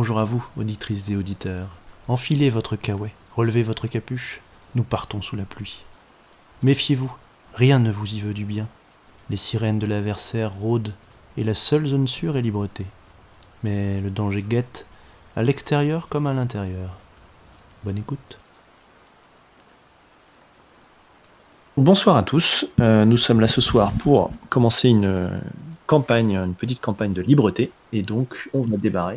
bonjour à vous, auditrices et auditeurs. Enfilez votre caouet, relevez votre capuche, nous partons sous la pluie. Méfiez-vous, rien ne vous y veut du bien. Les sirènes de l'adversaire rôdent, et la seule zone sûre est Libreté. Mais le danger guette, à l'extérieur comme à l'intérieur. Bonne écoute. Bonsoir à tous, nous sommes là ce soir pour commencer une petite campagne de Libreté, et donc on va démarrer.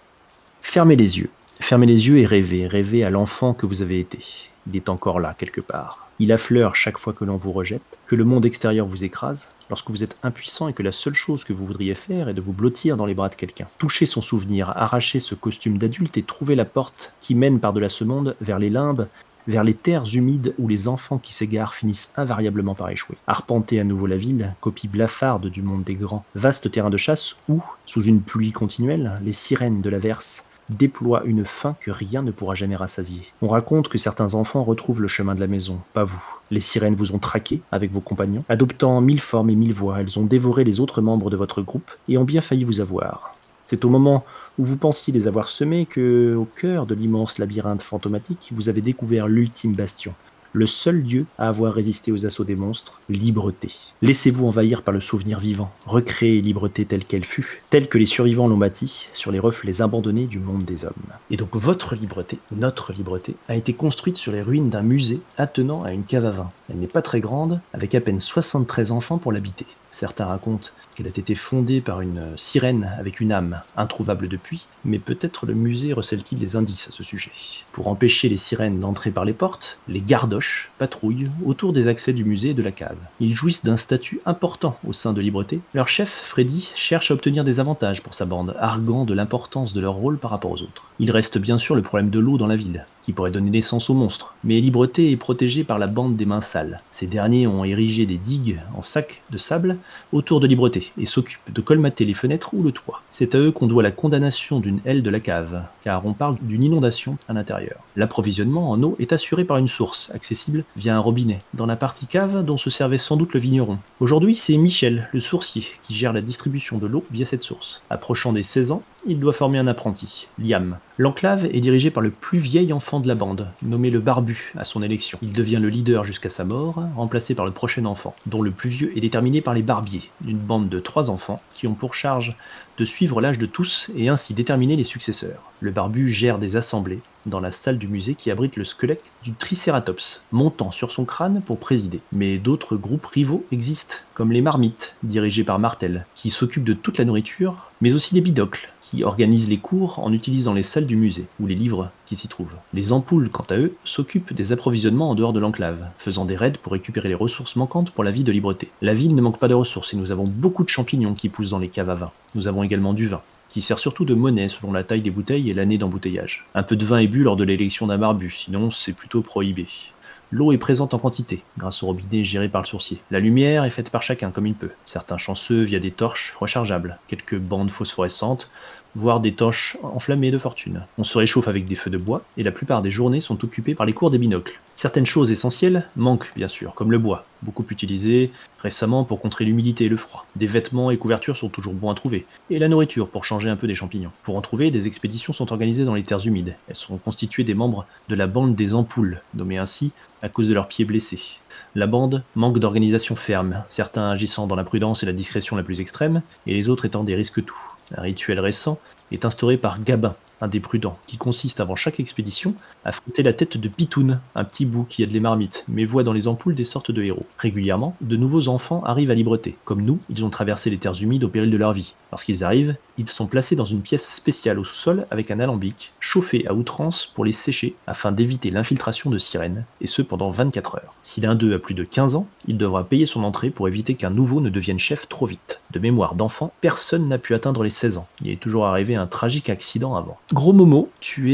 Fermez les yeux et rêvez à l'enfant que vous avez été. Il est encore là quelque part. Il affleure chaque fois que l'on vous rejette, que le monde extérieur vous écrase, lorsque vous êtes impuissant et que la seule chose que vous voudriez faire est de vous blottir dans les bras de quelqu'un. Touchez son souvenir, arrachez ce costume d'adulte et trouvez la porte qui mène par-delà ce monde vers les limbes, vers les terres humides où les enfants qui s'égarent finissent invariablement par échouer. Arpentez à nouveau la ville, copie blafarde du monde des grands, vaste terrain de chasse où, sous une pluie continuelle, les sirènes de l'averse déploient une faim que rien ne pourra jamais rassasier. On raconte que certains enfants retrouvent le chemin de la maison, pas vous. Les sirènes vous ont traqué avec vos compagnons, adoptant 1000 formes et 1000 voix. Elles ont dévoré les autres membres de votre groupe et ont bien failli vous avoir. C'est au moment où vous pensiez les avoir semés que, au cœur de l'immense labyrinthe fantomatique, vous avez découvert l'ultime bastion, le seul lieu à avoir résisté aux assauts des monstres, Libreté. Laissez-vous envahir par le souvenir vivant, recréez Libreté telle qu'elle fut, telle que les survivants l'ont bâtie, sur les reflets abandonnés du monde des hommes. Et donc votre Libreté, notre Libreté, a été construite sur les ruines d'un musée attenant à une cave à vin. Elle n'est pas très grande, avec à peine 73 enfants pour l'habiter. Certains racontent qu'elle a été fondée par une sirène avec une âme, introuvable depuis, mais peut-être le musée recèle-t-il des indices à ce sujet. Pour empêcher les sirènes d'entrer par les portes, les gardoches patrouillent autour des accès du musée et de la cave. Ils jouissent d'un statut important au sein de Libreté. Leur chef, Freddy, cherche à obtenir des avantages pour sa bande, arguant de l'importance de leur rôle par rapport aux autres. Il reste bien sûr le problème de l'eau dans la ville, qui pourrait donner naissance aux monstres, mais Libreté est protégée par la bande des mains sales. Ces derniers ont érigé des digues en sacs de sable autour de Libreté et s'occupent de colmater les fenêtres ou le toit. C'est à eux qu'on doit la condamnation d'une aile de la cave, car on parle d'une inondation à l'intérieur. L'approvisionnement en eau est assuré par une source, accessible via un robinet, dans la partie cave dont se servait sans doute le vigneron. Aujourd'hui, c'est Michel, le sourcier, qui gère la distribution de l'eau via cette source. Approchant des 16 ans, il doit former un apprenti, Liam. L'enclave est dirigée par le plus vieil enfant de la bande, nommé le Barbu à son élection. Il devient le leader jusqu'à sa mort, remplacé par le prochain enfant, dont le plus vieux est déterminé par les Barbiers, une bande de 3 enfants qui ont pour charge de suivre l'âge de tous et ainsi déterminer les successeurs. Le Barbu gère des assemblées dans la salle du musée qui abrite le squelette du Tricératops, montant sur son crâne pour présider. Mais d'autres groupes rivaux existent, comme les Marmites, dirigés par Martel, qui s'occupent de toute la nourriture, mais aussi les Bidocles, qui organisent les cours en utilisant les salles du musée, ou les livres qui s'y trouvent. Les ampoules, quant à eux, s'occupent des approvisionnements en dehors de l'enclave, faisant des raids pour récupérer les ressources manquantes pour la vie de Libreté. La ville ne manque pas de ressources et nous avons beaucoup de champignons qui poussent dans les caves à vin. Nous avons également du vin, qui sert surtout de monnaie selon la taille des bouteilles et l'année d'embouteillage. Un peu de vin est bu lors de l'élection d'un barbu, sinon c'est plutôt prohibé. L'eau est présente en quantité, grâce au robinet géré par le sourcier. La lumière est faite par chacun comme il peut. Certains chanceux via des torches rechargeables, quelques bandes phosphorescentes, voire des torches enflammées de fortune. On se réchauffe avec des feux de bois, et la plupart des journées sont occupées par les cours des binocles. Certaines choses essentielles manquent bien sûr, comme le bois, beaucoup utilisé récemment pour contrer l'humidité et le froid. Des vêtements et couvertures sont toujours bons à trouver, et la nourriture pour changer un peu des champignons. Pour en trouver, des expéditions sont organisées dans les terres humides. Elles sont constituées des membres de la bande des ampoules, nommée ainsi à cause de leurs pieds blessés. La bande manque d'organisation ferme, certains agissant dans la prudence et la discrétion la plus extrême, et les autres étant des risques-tout. Un rituel récent est instauré par Gabin, un des prudents, qui consiste avant chaque expédition à frotter la tête de Pitoun, un petit bout qui aide les marmites, mais voit dans les ampoules des sortes de héros. Régulièrement, de nouveaux enfants arrivent à Libreté. Comme nous, ils ont traversé les terres humides au péril de leur vie. Lorsqu'ils arrivent, ils sont placés dans une pièce spéciale au sous-sol avec un alambic, chauffé à outrance pour les sécher afin d'éviter l'infiltration de sirènes, et ce pendant 24 heures. Si l'un d'eux a plus de 15 ans, il devra payer son entrée pour éviter qu'un nouveau ne devienne chef trop vite. De mémoire d'enfant, personne n'a pu atteindre les 16 ans. Il est toujours arrivé un tragique accident avant. Gros Momo, tu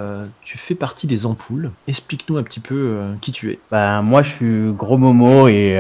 fais partie des ampoules. Explique-nous un petit peu qui tu es. Moi, je suis Gros Momo et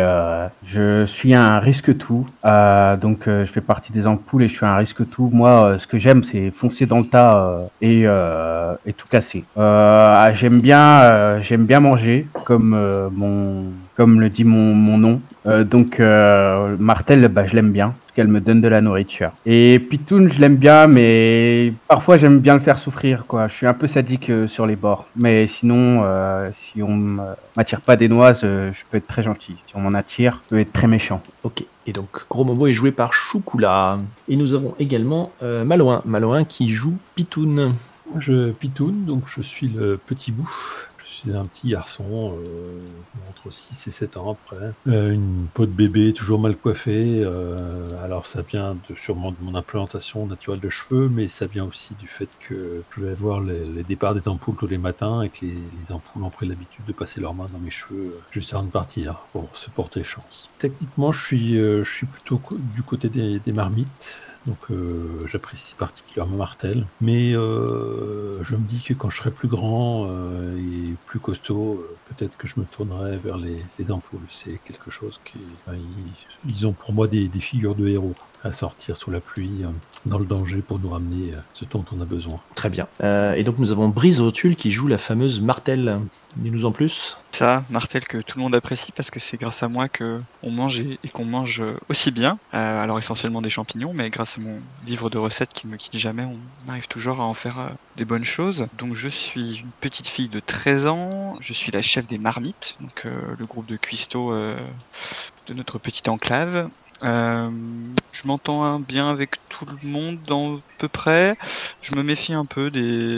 je suis un risque-tout. Donc, je fais partie des ampoules et je suis un risque-tout. Moi, ce que j'aime, c'est foncer dans le tas et tout casser. J'aime bien manger, comme comme le dit mon nom. Donc Martel, bah, je l'aime bien, parce qu'elle me donne de la nourriture. Et Pitoun, je l'aime bien, mais parfois j'aime bien le faire souffrir, quoi. Je suis un peu sadique sur les bords. Mais sinon, si on m'attire pas des noises, je peux être très gentil. Si on m'en attire, je peux être très méchant. Ok, et donc Gros Momo est joué par Choukula. Et nous avons également Malouin. Malouin qui joue Pitoun. Je pitoune, donc je suis le petit bout. Je suis un petit garçon, entre 6 et 7 ans à peu près. Une peau de bébé toujours mal coiffée. Alors ça vient sûrement de mon implantation naturelle de cheveux, mais ça vient aussi du fait que je vais voir les départs des ampoules tous les matins et que les ampoules ont pris l'habitude de passer leurs mains dans mes cheveux juste avant de partir pour se porter chance. Techniquement, je suis plutôt du côté des marmites. Donc j'apprécie particulièrement Martel. Mais je me dis que quand je serai plus grand et plus costaud, peut-être que je me tournerai vers les ampoules. C'est quelque chose qui... enfin, ils ont pour moi des figures de héros à sortir sous la pluie, dans le danger pour nous ramener ce dont on a besoin. Très bien. Et donc nous avons Brise Rotule qui joue la fameuse Martel. Dis-nous en plus. Ça, Martel, que tout le monde apprécie parce que c'est grâce à moi que on mange et qu'on mange aussi bien. Alors essentiellement des champignons, mais grâce à mon livre de recettes qui me quitte jamais, on arrive toujours à en faire des bonnes choses. Donc je suis une petite fille de 13 ans, je suis la chef des marmites, donc le groupe de cuistots de notre petite enclave. Je m'entends bien avec tout le monde à peu près. Je me méfie un peu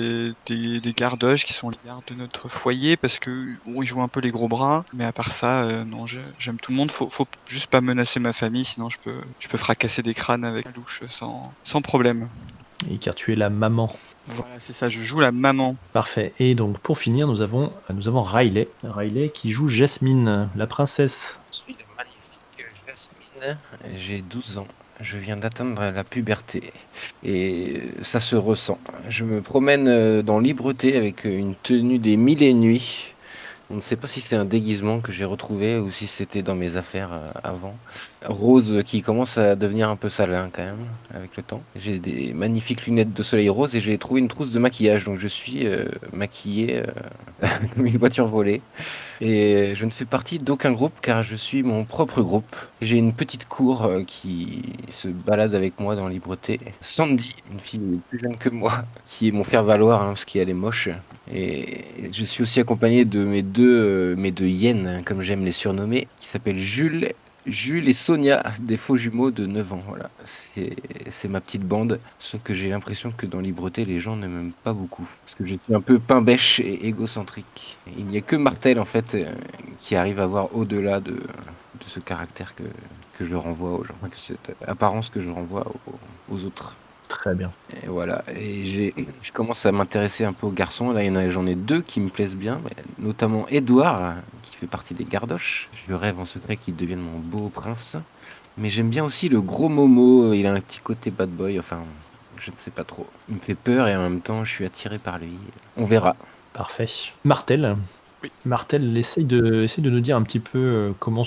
des gardoches qui sont les gardes de notre foyer parce que bon, ils jouent un peu les gros bras. Mais à part ça, non, j'aime tout le monde. Faut juste pas menacer ma famille, sinon je peux fracasser des crânes avec la louche sans problème. Et car tu es la maman. Voilà, c'est ça, je joue la maman. Parfait. Et donc pour finir, nous avons Riley. Riley qui joue Jasmine, la princesse. Je suis le magnifique Jasmine, j'ai 12 ans. Je viens d'atteindre la puberté et ça se ressent. Je me promène dans Libreté avec une tenue des mille et nuits. On ne sait pas si c'est un déguisement que j'ai retrouvé ou si c'était dans mes affaires avant. Rose qui commence à devenir un peu salin quand même avec le temps. J'ai des magnifiques lunettes de soleil rose et j'ai trouvé une trousse de maquillage. Donc je suis maquillé comme une voiture volée. Et je ne fais partie d'aucun groupe car je suis mon propre groupe. J'ai une petite cour qui se balade avec moi dans Libreté. Sandy, une fille plus jeune que moi, qui est mon faire-valoir parce qu'elle est moche. Et je suis aussi accompagné de mes deux hyènes, comme j'aime les surnommer, qui s'appellent Jules et Sonia, des faux jumeaux de 9 ans. Voilà, c'est ma petite bande. Sauf que j'ai l'impression que dans Libreté, les gens ne m'aiment pas beaucoup. Parce que je suis un peu pain-bêche et égocentrique. Il n'y a que Martel, en fait, qui arrive à voir au-delà de ce caractère que je renvoie aux gens. Que cette apparence que je renvoie aux autres. Très bien. Et voilà, et je commence à m'intéresser un peu aux garçons. Là, j'en ai deux qui me plaisent bien, notamment Edouard, qui fait partie des gardoches. Je rêve en secret qu'il devienne mon beau prince. Mais j'aime bien aussi le gros Momo, il a un petit côté bad boy, enfin, je ne sais pas trop. Il me fait peur et en même temps, je suis attiré par lui. On verra. Parfait. Martel. Oui. Martel, essaye de nous dire un petit peu comment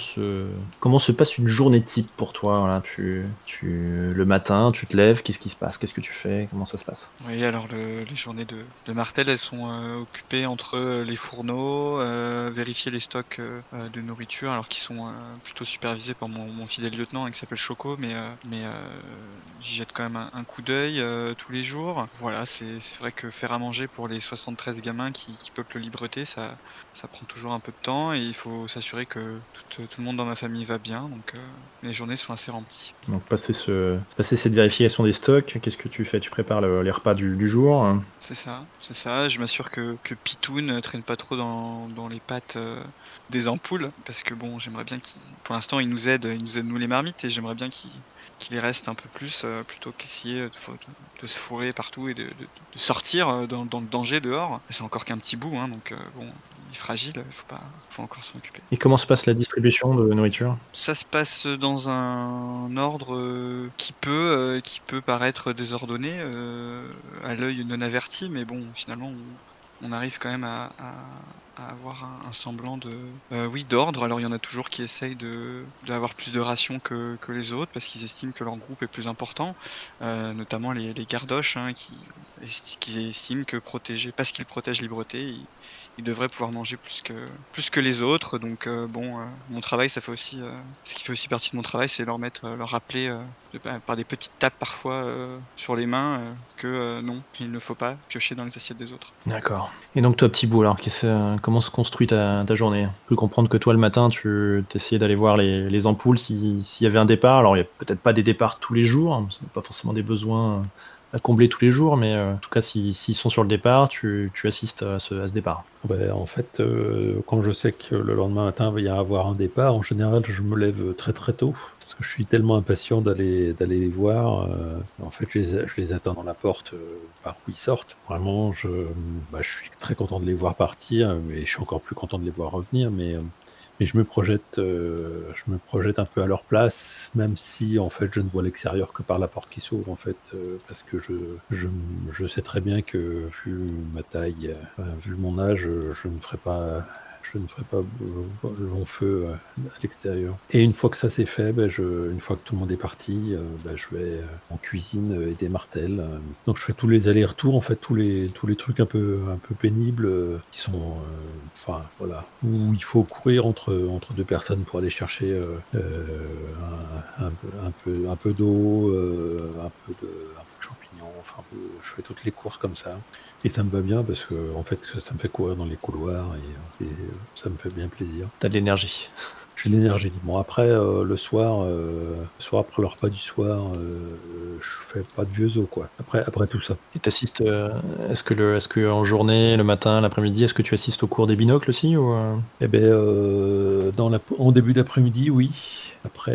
se passe une journée type pour toi. Voilà, le matin, tu te lèves, qu'est-ce qui se passe? Qu'est-ce que tu fais? Comment ça se passe? Oui, alors les journées de Martel, elles sont occupées entre les fourneaux, vérifier les stocks de nourriture, alors qu'ils sont plutôt supervisés par mon fidèle lieutenant qui s'appelle Choco, mais j'y jette quand même un coup d'œil tous les jours. Voilà, c'est vrai que faire à manger pour les 73 gamins qui peuplent Libreté, ça prend toujours un peu de temps et il faut s'assurer que tout le monde dans ma famille va bien, donc les journées sont assez remplies. Donc passer cette vérification des stocks, qu'est-ce que tu fais? Tu prépares les repas du jour? C'est ça, je m'assure que Pitoun traîne pas trop dans les pattes des ampoules, parce que bon, j'aimerais bien pour l'instant il nous aide nous les marmites, et j'aimerais bien qu'il y reste un peu plus, plutôt qu'essayer de se fourrer partout et de sortir dans le danger dehors. C'est encore qu'un petit bout, hein, donc bon, il est fragile, faut encore s'en occuper. Et comment se passe la distribution de nourriture? Ça se passe dans un ordre qui peut paraître désordonné à l'œil non averti, mais bon, finalement, on arrive quand même à à avoir un semblant d'ordre. Alors il y en a toujours qui essayent d'avoir plus de rations que les autres parce qu'ils estiment que leur groupe est plus important, notamment les gardoches, hein, qui estiment que parce qu'ils protègent Libreté, ils devraient pouvoir manger plus que les autres. Donc mon travail, ce qui fait aussi partie de mon travail, c'est leur rappeler par des petites tapes parfois sur les mains que non, il ne faut pas piocher dans les assiettes des autres. D'accord. Et donc toi, petit bout, alors comment se construit ta journée? Je peux comprendre que toi, le matin, tu essayais d'aller voir les ampoules s'il y avait un départ. Alors, il n'y a peut-être pas des départs tous les jours, hein, ce n'est pas forcément des besoins à combler tous les jours, mais en tout cas, s'ils sont sur le départ, tu assistes à ce départ. En fait, quand je sais que le lendemain matin, il va y avoir un départ, en général, je me lève très très tôt, parce que je suis tellement impatient d'aller les voir. En fait, je les attends dans la porte par où ils sortent. Vraiment, je suis très content de les voir partir, mais je suis encore plus content de les voir revenir. Mais je me projette un peu à leur place, même si en fait je ne vois l'extérieur que par la porte qui s'ouvre, en fait, parce que je sais très bien que vu ma taille, vu mon âge, je ne ferai pas long feu à l'extérieur. Et une fois que ça c'est fait, une fois que tout le monde est parti, je vais en cuisine aider Martel. Donc je fais tous les allers-retours, en fait, tous les trucs un peu peu pénibles qui sont, où il faut courir entre deux personnes pour aller chercher un peu d'eau, un peu de champignons. Enfin, je fais toutes les courses comme ça. Et ça me va bien parce que en fait, ça me fait courir dans les couloirs et ça me fait bien plaisir. T'as de l'énergie. J'ai de l'énergie. Bon, après, le soir, après le repas du soir, je fais pas de vieux os, quoi. Après tout ça. Et t'assistes, est-ce que en journée, le matin, l'après-midi, est-ce que tu assistes au cours des binocles aussi ou Eh ben, en début d'après-midi, oui. Après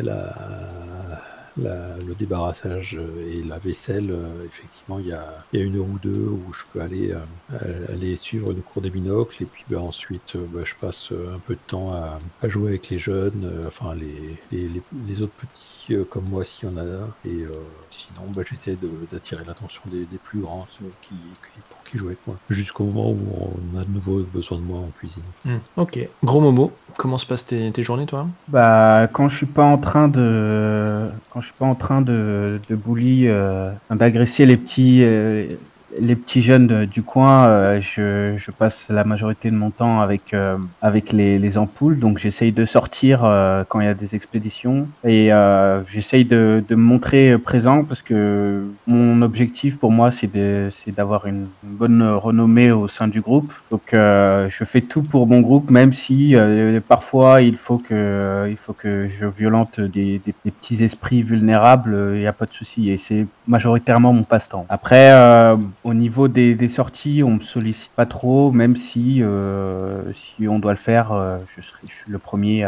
le débarrassage et la vaisselle, effectivement, il y a une heure ou deux où je peux aller suivre le cours des binocles. Et puis ensuite, je passe un peu de temps à jouer avec les jeunes, enfin les autres petits comme moi s'il y en a. Et sinon, j'essaie d'attirer l'attention des plus grands, ceux pour qui jouer avec moi. Jusqu'au moment où on a de nouveau besoin de moi en cuisine. Ok. Gros Momo, comment se passent tes journées, toi? Quand je suis pas en train de bully, d'agresser les petits jeunes du coin, je passe la majorité de mon temps avec les ampoules. Donc j'essaye de sortir quand il y a des expéditions et j'essaye de me montrer présent parce que mon objectif pour moi c'est d'avoir une bonne renommée au sein du groupe. Donc je fais tout pour mon groupe, même si parfois il faut que je violente des petits esprits vulnérables. Il n'y a pas de souci et c'est majoritairement mon passe-temps. Après, au niveau des sorties, on me sollicite pas trop, même si on doit le faire, je suis le premier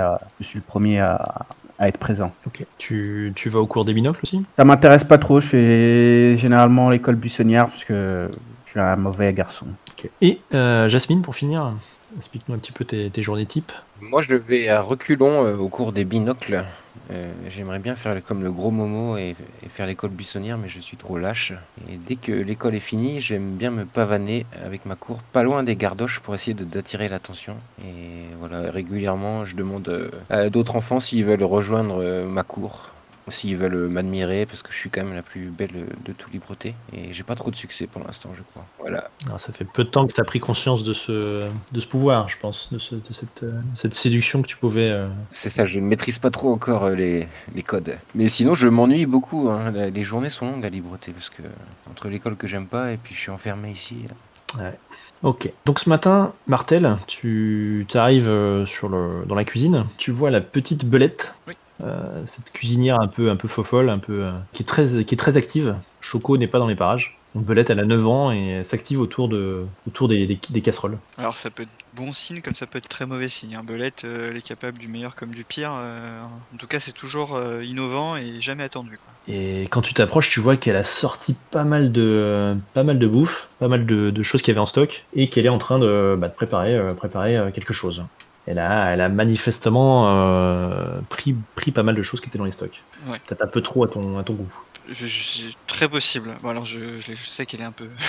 à être présent. Ok. Tu vas au cours des binocles aussi? Ça m'intéresse pas trop. Je fais généralement l'école buissonnière parce que je suis un mauvais garçon. Ok. Et Jasmine, pour finir, explique-nous un petit peu tes journées types. Moi, je le vais à reculons au cours des binocles. J'aimerais bien faire comme le gros Momo et faire l'école buissonnière, mais je suis trop lâche. Et dès que l'école est finie, j'aime bien me pavaner avec ma cour, pas loin des gardoches, pour essayer d'attirer l'attention. Et voilà, régulièrement, je demande à d'autres enfants s'ils veulent rejoindre ma cour, s'ils veulent m'admirer, parce que je suis quand même la plus belle de tout Libreté. Et j'ai pas trop de succès pour l'instant, je crois. Voilà. Alors, ça fait peu de temps que tu as pris conscience de ce pouvoir, je pense, de cette séduction que tu pouvais... C'est ça, je ne maîtrise pas trop encore les codes. Mais sinon, je m'ennuie beaucoup, hein. Les journées sont longues à Libreté, parce que entre l'école que j'aime pas et puis je suis enfermé ici. Ouais. Ok. Donc ce matin, Martel, tu arrives dans la cuisine. Tu vois la petite Belette. Oui. Cette cuisinière un peu fofolle, qui est très active. Choco n'est pas dans les parages. Donc Belette, elle a 9 ans et elle s'active autour des casseroles. Alors ça peut être bon signe comme ça peut être très mauvais signe. Belette, elle est capable du meilleur comme du pire. En tout cas, c'est toujours innovant et jamais attendu, quoi. Et quand tu t'approches, tu vois qu'elle a sorti pas mal de bouffe, pas mal de choses qu'il y avait en stock, et qu'elle est en train de préparer quelque chose. Elle a manifestement pris pas mal de choses qui étaient dans les stocks. Ouais. Peut-être un peu trop à ton goût. Très possible. Bon alors je sais qu'elle est un peu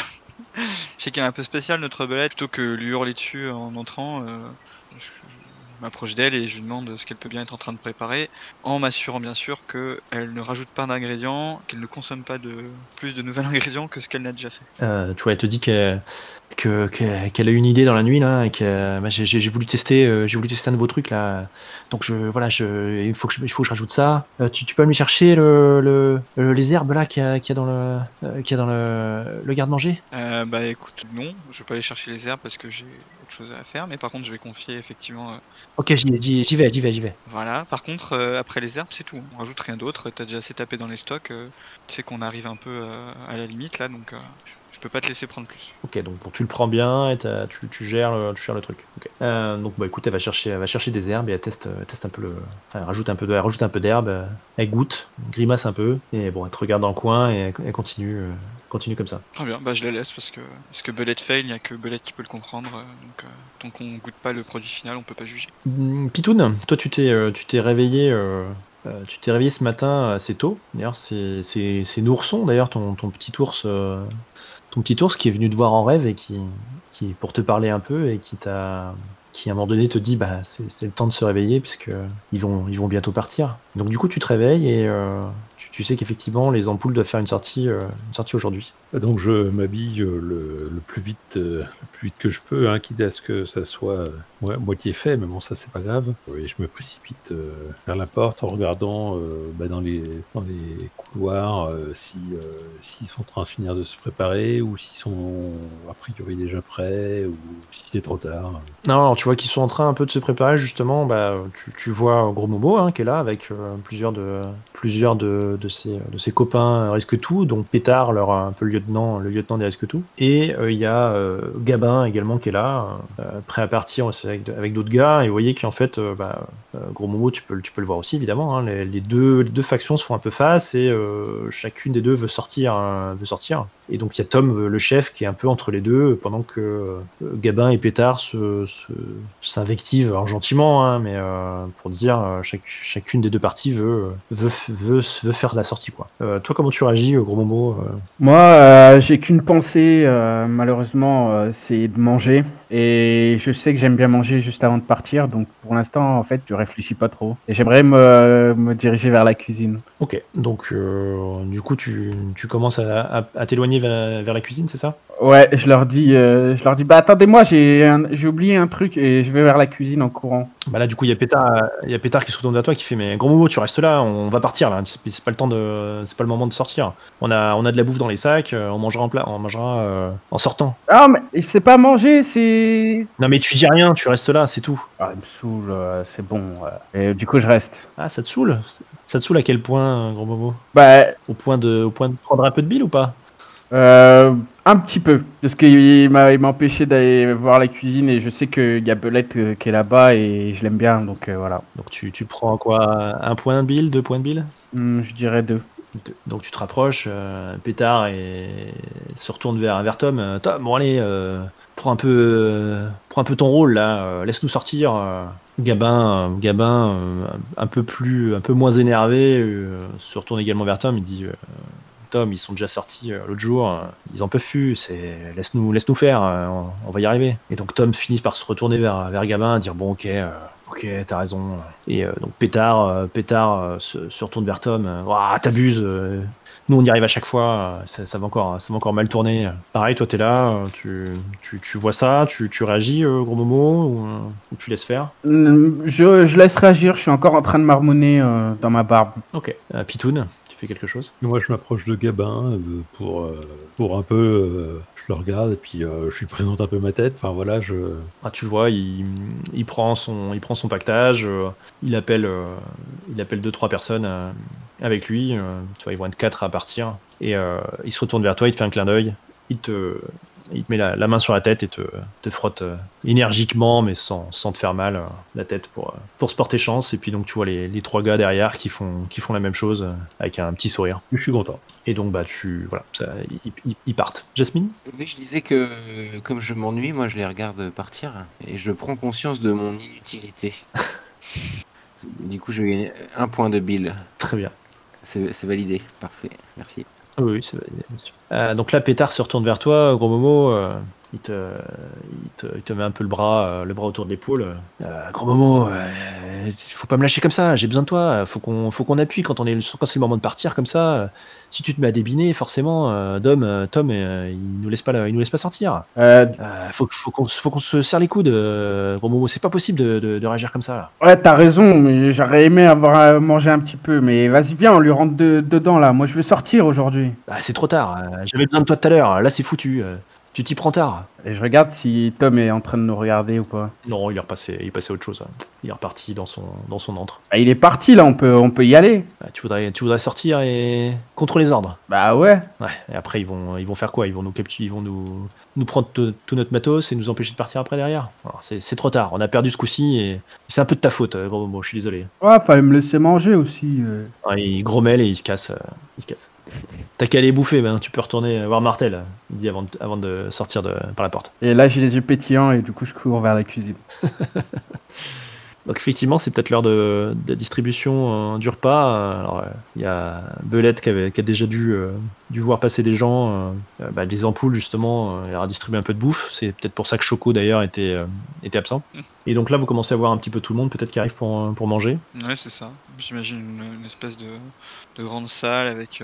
Je sais qu'elle est un peu spéciale notre belette, plutôt que lui hurler dessus en entrant, je m'approche d'elle et je lui demande ce qu'elle peut bien être en train de préparer, en m'assurant bien sûr qu'elle ne rajoute pas d'ingrédients, qu'elle ne consomme pas plus de nouveaux ingrédients que ce qu'elle n'a déjà fait. Tu vois, elle te dit qu'elle a eu une idée dans la nuit là et que bah, j'ai voulu tester un nouveau truc là. Donc il faut que je rajoute ça. Tu peux aller me chercher les herbes là qu'il y a dans le garde-manger. Bah écoute, non, je vais pas aller chercher les herbes parce que j'ai autre chose à faire, mais par contre je vais confier effectivement. Ok, j'y vais. Voilà, par contre après les herbes c'est tout, on rajoute rien d'autre, t'as déjà assez tapé dans les stocks, tu sais qu'on arrive un peu à la limite là, donc je peux pas te laisser prendre plus. Ok, donc bon, tu le prends bien et tu gères le truc. Ok. Donc bah écoute, elle va chercher des herbes et elle teste un peu elle rajoute un peu d'herbe, elle goûte, grimace un peu et bon, elle te regarde dans le coin et elle continue comme ça. Très bien, bah je la laisse parce que Belette fail, il n'y a que Belette qui peut le comprendre, donc tant qu'on goûte pas le produit final, on peut pas juger. Pitoun, toi tu t'es réveillé ce matin assez tôt. D'ailleurs, c'est Nourson, d'ailleurs, ton petit ours, qui est venu te voir en rêve et qui pour te parler un peu et qui à un moment donné te dit bah c'est le temps de se réveiller puisque ils vont bientôt partir. Donc du coup tu te réveilles et tu sais qu'effectivement les ampoules doivent faire une sortie aujourd'hui. Donc je m'habille le plus vite que je peux, hein, quitte à ce que ça soit moitié fait, mais bon ça c'est pas grave. Et je me précipite vers la porte en regardant dans les couloirs s'ils sont en train de finir de se préparer ou s'ils sont a priori déjà prêts ou si c'est trop tard. Non, alors, tu vois qu'ils sont en train un peu de se préparer justement. Bah, tu vois Gros Momo hein, qui est là avec plusieurs de ses copains Risque Tout, donc Pétard, un peu le lieutenant des Risque Tout, et il y a Gabin également qui est là, prêt à partir aussi avec d'autres gars. Et vous voyez qu'en fait, Gros Momo, tu peux le voir aussi évidemment. Hein, les deux factions se font un peu face et chacune des deux veut sortir. Et donc il y a Tom, le chef, qui est un peu entre les deux, pendant que Gabin et Pétard s'invectivent, alors gentiment, hein, mais pour dire chacune des deux parties veut faire la sortie, quoi. Toi, comment tu réagis, Gros Momo Moi, j'ai qu'une pensée, malheureusement, c'est de manger. Et je sais que j'aime bien manger juste avant de partir, donc pour l'instant, en fait, je réfléchis pas trop. Et j'aimerais me diriger vers la cuisine. Ok, donc du coup, tu commences à t'éloigner vers la cuisine, c'est ça? Ouais, je leur dis, bah attendez-moi, j'ai oublié un truc et je vais vers la cuisine en courant. Bah là, du coup, il y a Pétard qui se retourne vers toi qui fait mais Gros Momo, tu restes là, on va partir là, c'est pas le moment de sortir. On a de la bouffe dans les sacs, on mangera en sortant. Ah, mais c'est pas manger, c'est... Non mais tu dis rien, tu restes là, c'est tout. Ah, il me saoule, c'est bon. Et du coup, je reste. Ah, ça te saoule? Ça te saoule à quel point, Gros Momo? Bah, Au point de prendre un peu de bile ou pas? un petit peu. Parce qu'il m'a empêché d'aller voir la cuisine et je sais qu'il y a Belette qui est là-bas et je l'aime bien, donc voilà. Donc tu prends quoi? Un point de bile, 2 points de bile? Je dirais 2. Donc tu te rapproches, Pétard se retourne vers Tom. Tom, bon allez, prends un peu ton rôle là, laisse-nous sortir. Gabin, un peu moins énervé, se retourne également vers Tom. Il dit Tom, ils sont déjà sortis l'autre jour, ils en peuvent plus. Laisse-nous faire, on va y arriver. Et donc Tom finit par se retourner vers Gabin, dire bon ok, t'as raison. Et donc Pétard se retourne vers Tom. Ouah, t'abuses. Nous on y arrive à chaque fois. Ça va encore mal tourner. Pareil, toi t'es là. Tu vois ça. Tu réagis, Gros Momo, ou tu laisses faire. Je laisse réagir, je suis encore en train de marmonner dans ma barbe. Ok. Pitoun, tu fais quelque chose? Moi, je m'approche de Gabin pour un peu. Je le regarde et puis je lui présente un peu ma tête. Enfin voilà, Ah, tu le vois, il prend son pactage, il appelle 2-3 personnes avec lui. Tu vois, ils vont être 4 à partir. Et il se retourne vers toi, il te fait un clin d'œil. Il te met la main sur la tête et te frotte énergiquement, mais sans te faire mal, la tête pour se porter chance. Et puis donc tu vois les 3 gars derrière qui font la même chose avec un petit sourire. je suis content. Et donc ils partent. Jasmine? Oui, je disais que comme je m'ennuie, moi je les regarde partir et je prends conscience de mon inutilité. Du coup, je gagne 1 point de bile. Très bien. C'est validé, parfait, merci. Oui, c'est validé, bien sûr. Donc là, Pétard se retourne vers toi, gros Momo. Il te met un peu le bras autour de l'épaule. Gros Momo, faut pas me lâcher comme ça. J'ai besoin de toi. Faut qu'on appuie quand c'est le moment de partir comme ça. Si tu te mets à débiner, forcément, Tom, il nous laisse pas sortir. Faut qu'on se serre les coudes, gros Momo. C'est pas possible de réagir comme ça. Là. Ouais, t'as raison, mais j'aurais aimé avoir mangé un petit peu. Mais vas-y, viens, on lui rentre dedans là. Moi, je vais sortir aujourd'hui. Bah, c'est trop tard. J'avais besoin de toi tout à l'heure. Là, c'est foutu. Tu t'y prends tard. Et je regarde si Tom est en train de nous regarder ou pas. Non, il est passé à autre chose. Il est reparti dans son antre. Bah, il est parti là, on peut y aller. Tu voudrais sortir et contre les ordres. Bah ouais. Ouais. Et après ils vont faire quoi? Ils vont nous capturer, ils vont nous prendre tout notre matos et nous empêcher de partir après derrière. Alors, c'est trop tard. On a perdu ce coup-ci et c'est un peu de ta faute, gros Momo. Je suis désolé. Ouais, fallait me laisser manger aussi. Ouais, il grommelle et il se casse. T'as qu'à aller bouffer, ben, tu peux retourner voir Martel, il dit avant de sortir par la porte. Et là, j'ai les yeux pétillants et du coup, je cours vers la cuisine. Donc effectivement, c'est peut-être l'heure de la distribution du repas. Alors, il y a Belette qui a déjà dû voir passer des gens, des ampoules justement, elle a distribué un peu de bouffe. C'est peut-être pour ça que Choco d'ailleurs était absent. Et donc là, vous commencez à voir un petit peu tout le monde peut-être qui arrive pour manger. Ouais, c'est ça. J'imagine une espèce de grande salle avec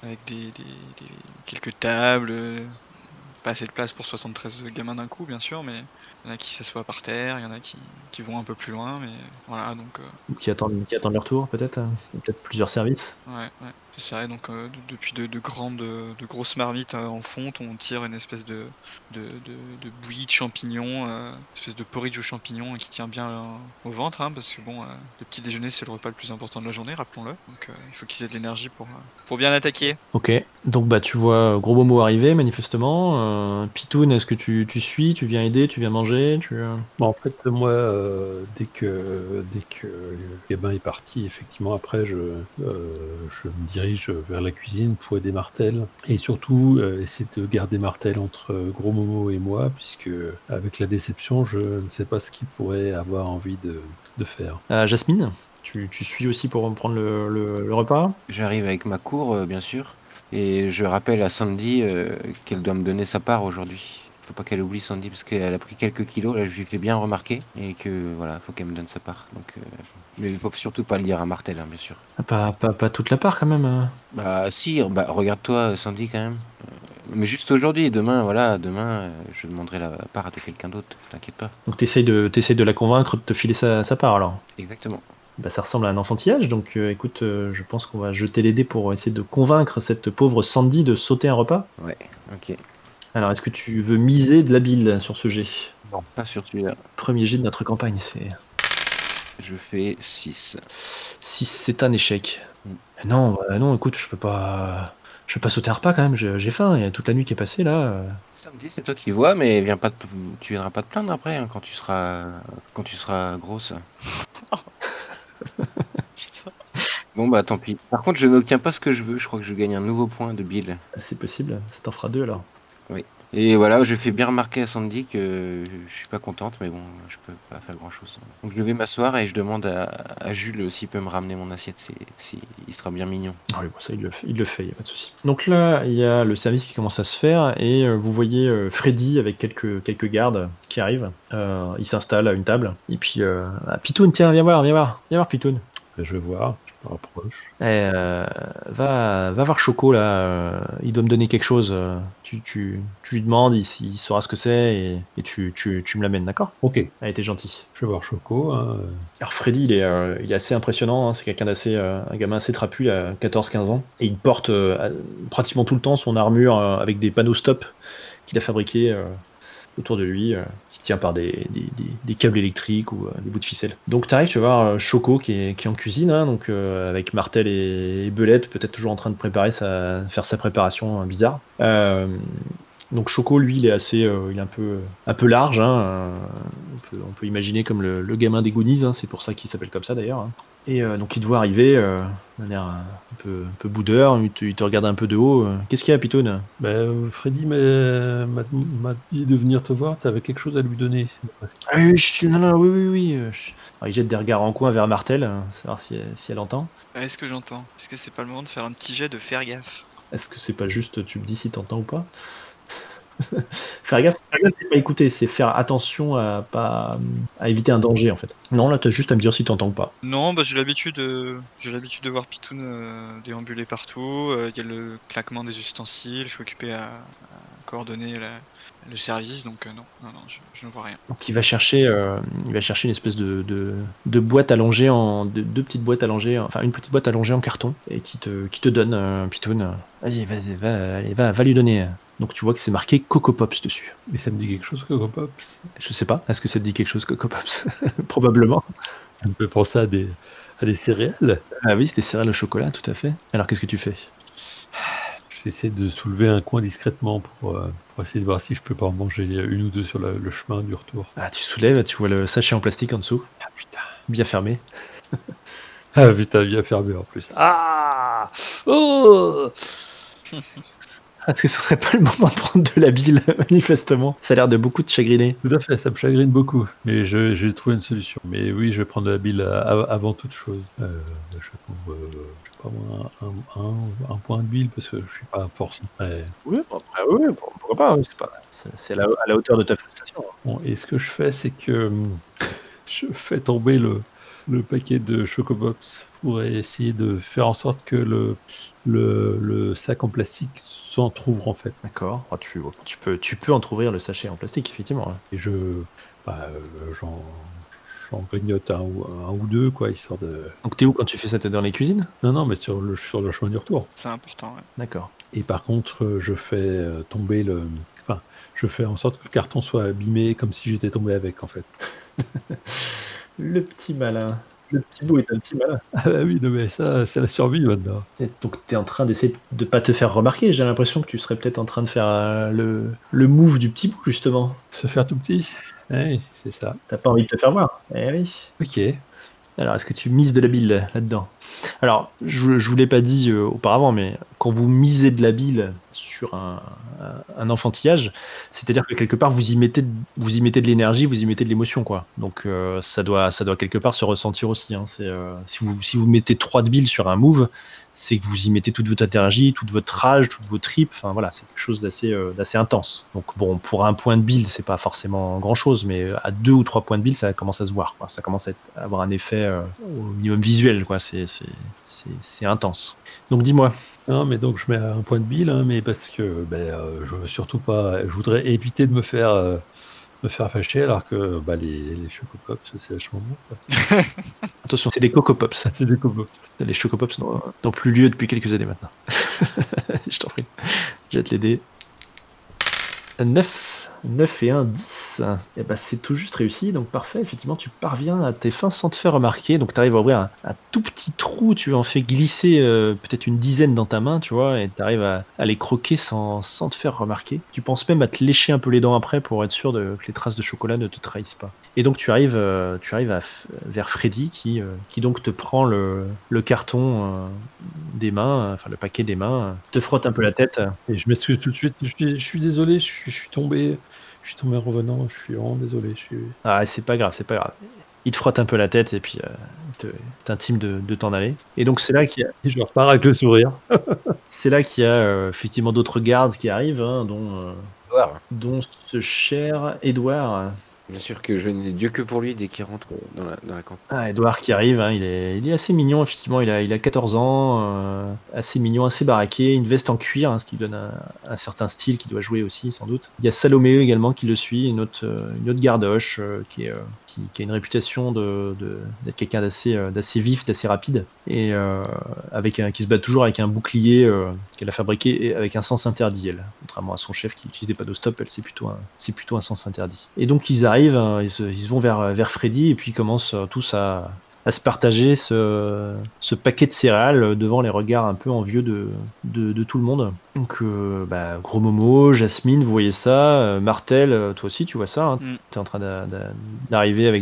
quelques tables, pas assez de place pour 73 gamins d'un coup, bien sûr, mais il y en a qui s'assoient par terre, il y en a qui vont un peu plus loin, mais voilà, donc Ou qui attendent leur tour peut-être. Peut-être plusieurs services. ouais, c'est ça. Et donc depuis de grosses marmites en fonte, on tire une espèce de bouillie de champignons, une espèce de porridge aux champignons qui tient bien au ventre, hein, parce que bon, le petit déjeuner c'est le repas le plus important de la journée, rappelons-le. Donc il faut qu'ils aient de l'énergie pour bien attaquer. Ok, donc tu vois Gros Momo arriver manifestement. Pitoun, est-ce que tu suis, tu viens aider, tu viens manger, Bon, en fait, moi, dès que le gamin est parti, effectivement, après, je me dirige vers la cuisine pour aider Martel. Et surtout, essayer de garder Martel entre Gros Momo et moi, puisque avec la déception, je ne sais pas ce qu'il pourrait avoir envie de faire. Jasmine, tu suis aussi pour prendre le repas. J'arrive avec ma cour, bien sûr, et je rappelle à Sandy qu'elle doit me donner sa part aujourd'hui. Faut pas qu'elle oublie Sandy parce qu'elle a pris quelques kilos, là je lui fais bien remarquer, et que voilà, faut qu'elle me donne sa part. Donc, mais il faut surtout pas le dire à Martel, hein, bien sûr. Pas toute la part quand même. Bah si, regarde-toi Sandy quand même. Mais juste aujourd'hui, demain, je demanderai la part de quelqu'un d'autre, t'inquiète pas. Donc t'essayes de la convaincre de te filer sa part alors. Exactement. Ça ressemble à un enfantillage, donc écoute, je pense qu'on va jeter les dés pour essayer de convaincre cette pauvre Sandy de sauter un repas. Ouais, ok. Alors, est-ce que tu veux miser de l'habile sur ce jet? Non, pas sur celui-là. Premier jet de notre campagne, c'est... Je fais 6. 6, c'est un échec. Non, écoute, je peux pas sauter un repas quand même, j'ai faim, il y a toute la nuit qui est passée là. Samedi, c'est toi qui vois, mais tu viendras pas te plaindre après hein, quand tu seras grosse. Bon bah tant pis. Par contre, je n'obtiens pas ce que je veux, je crois que je gagne un nouveau point de Bill. C'est possible, ça t'en fera 2 alors. Oui. Et voilà, je fais bien remarquer à Sandy que je suis pas contente, mais bon, je peux pas faire grand chose. Donc je vais m'asseoir et je demande à Jules s'il peut me ramener mon assiette, il sera bien mignon. Ah oui, bon, ça il le fait, y a pas de souci. Donc là, il y a le service qui commence à se faire et vous voyez Freddy avec quelques gardes qui arrivent. Il s'installe à une table et puis Pitoun, tiens, viens voir Pitoun. Je vais voir, je me rapproche. Va voir Choco là, il doit me donner quelque chose. Tu lui demandes, il saura ce que c'est et tu me l'amènes, d'accord? Ok, Allez, t'es gentil. je vais voir Choco. Hein. Alors Freddy, il est assez impressionnant, hein, c'est quelqu'un un gamin assez trapu, il a 14-15 ans, et il porte pratiquement tout le temps son armure avec des panneaux stop qu'il a fabriqués autour de lui, qui tient par des câbles électriques ou des bouts de ficelle. Donc tu arrives, tu vas voir Choco qui est en cuisine, hein, donc avec Martel et Belette, peut-être toujours en train de faire sa préparation bizarre. Donc Choco, lui, il est il est un peu large, hein, on peut imaginer comme le gamin des Goonies, hein, c'est pour ça qu'il s'appelle comme ça d'ailleurs. Hein. Et donc il te voit arriver, de manière un peu boudeur, il te regarde un peu de haut. Qu'est-ce qu'il y a, Pitoun? Freddy m'a dit de venir te voir, t'avais quelque chose à lui donner. Ah oui, oui. Alors, il jette des regards en coin vers Martel, savoir si elle entend. Est-ce que j'entends? Est-ce que c'est pas le moment de faire un petit jet de faire gaffe? Est-ce que c'est pas juste, tu me dis si t'entends ou pas? Faire gaffe, c'est pas écouter, c'est faire attention à éviter un danger en fait. Non, là t'as juste à me dire si t'entends ou pas. Non, bah j'ai l'habitude de voir Pitoun déambuler partout. Il y a le claquement des ustensiles. Je suis occupé à coordonner le service, donc non, je ne vois rien. Donc il va chercher une espèce de boîte allongée deux petites boîtes allongées, enfin une petite boîte allongée en carton et qui te donne Pitoun. Vas-y, allez, va lui donner. Donc tu vois que c'est marqué Coco Pops dessus. Mais ça me dit quelque chose, Coco Pops. Je sais pas, est-ce que ça te dit quelque chose, Coco Pops? Probablement. Ça me fait penser à des céréales. Ah oui, c'est des céréales au chocolat, tout à fait. Alors qu'est-ce que tu fais? J'essaie de soulever un coin discrètement pour essayer de voir si je peux pas en manger une ou deux sur le chemin du retour. Ah, tu soulèves, tu vois le sachet en plastique en dessous. Ah putain. Bien fermé. Ah putain, bien fermé en plus. Ah oh Est-ce que ce serait pas le moment de prendre de la bile, manifestement? Ça a l'air de beaucoup te chagriner. Tout à fait, ça me chagrine beaucoup. Mais j'ai trouvé une solution. Mais oui, je vais prendre de la bile avant toute chose. Je prends, je sais pas moi, un point de bile parce que je suis pas forcément. Oui, après, oui, pourquoi pas, oui, c'est à la hauteur de ta frustration. Bon, et ce que je fais, c'est que je fais tomber le paquet de Chocobox pour essayer de faire en sorte que le sac en plastique s'entrouvre en fait. D'accord. Ah, tu peux entrouvrir le sachet en plastique, effectivement. Et j'en grignote un ou deux, quoi, histoire de... Donc t'es où quand tu fais ça? T'es dans les cuisines? Non, mais sur le chemin du retour. C'est important, ouais. D'accord. Et par contre, je fais tomber Enfin, je fais en sorte que le carton soit abîmé comme si j'étais tombé avec, en fait. Le petit malin. Le petit bout est un petit malin. Ah bah oui, non, mais ça, c'est la survie maintenant. Et donc t'es en train d'essayer de pas te faire remarquer. J'ai l'impression que tu serais peut-être en train de faire le move du petit bout, justement. Se faire tout petit. Oui, c'est ça. T'as pas envie de te faire voir. Eh oui. Ok. Alors, est-ce que tu mises de la bile là-dedans? Alors, je vous l'ai pas dit auparavant, mais quand vous misez de la bile sur un enfantillage, c'est-à-dire que quelque part vous y mettez de l'énergie, vous y mettez de l'émotion, quoi. Donc ça doit quelque part se ressentir aussi. Hein. Si vous mettez 3 de bile sur un move, c'est que vous y mettez toute votre énergie, toute votre rage, toutes vos tripes. Enfin voilà, c'est quelque chose d'assez intense. Donc bon, pour un point de build, c'est pas forcément grand-chose, mais à 2 ou 3 points de build, ça commence à se voir, quoi. Ça commence à avoir un effet au minimum visuel, quoi. C'est intense. Donc dis-moi. Non, mais donc je mets un point de bile, hein, mais parce que je veux surtout pas... Je voudrais éviter de me faire fâcher, alors que les Chocopops, c'est vachement bon, quoi. Attention, c'est des Coco Pops. C'est des Chocopops. Les Chocopops n'ont plus lieu depuis quelques années maintenant. Je t'en prie. Jette les dés. 9 et 1, 10. Et bah c'est tout juste réussi, donc parfait. Effectivement, tu parviens à tes fins sans te faire remarquer. Donc tu arrives à ouvrir un tout petit trou, tu en fais glisser peut-être une dizaine dans ta main, tu vois, et tu arrives à les croquer sans te faire remarquer. Tu penses même à te lécher un peu les dents après pour être sûr que les traces de chocolat ne te trahissent pas. Et donc tu arrives vers Freddy qui donc te prend le carton des mains, enfin le paquet des mains, te frotte un peu la tête. Et je m'excuse tout de suite. Je suis désolé, je suis tombé en revenant. Je suis vraiment désolé. Ah, c'est pas grave. Il te frotte un peu la tête et puis il t'intime de t'en aller. Et donc c'est là qu'il y a, Et je repars avec le sourire. effectivement d'autres gardes qui arrivent, hein, Edouard. dont ce cher Edouard. Bien sûr que je n'ai Dieu que pour lui dès qu'il rentre dans la campagne. Ah, Edouard qui arrive, hein, il est assez mignon, effectivement, il a 14 ans, assez mignon, assez baraqué, une veste en cuir, hein, ce qui donne un certain style qui doit jouer aussi, sans doute. Il y a Salomé également qui le suit, une autre gardoche qui a une réputation d'être quelqu'un d'assez vif, d'assez rapide, et qui se bat toujours avec un bouclier qu'elle a fabriqué et avec un sens interdit, elle. Contrairement à son chef qui utilise des panneaux stop, elle c'est plutôt un sens interdit. Et donc ils arrivent, hein, ils se vont vers Freddy et puis ils commencent tous à se partager ce paquet de céréales devant les regards un peu envieux de tout le monde. Donc, Gros Momo, Jasmine, vous voyez ça. Martel, toi aussi, tu vois ça. Hein. Mm. Tu es en train d'arriver avec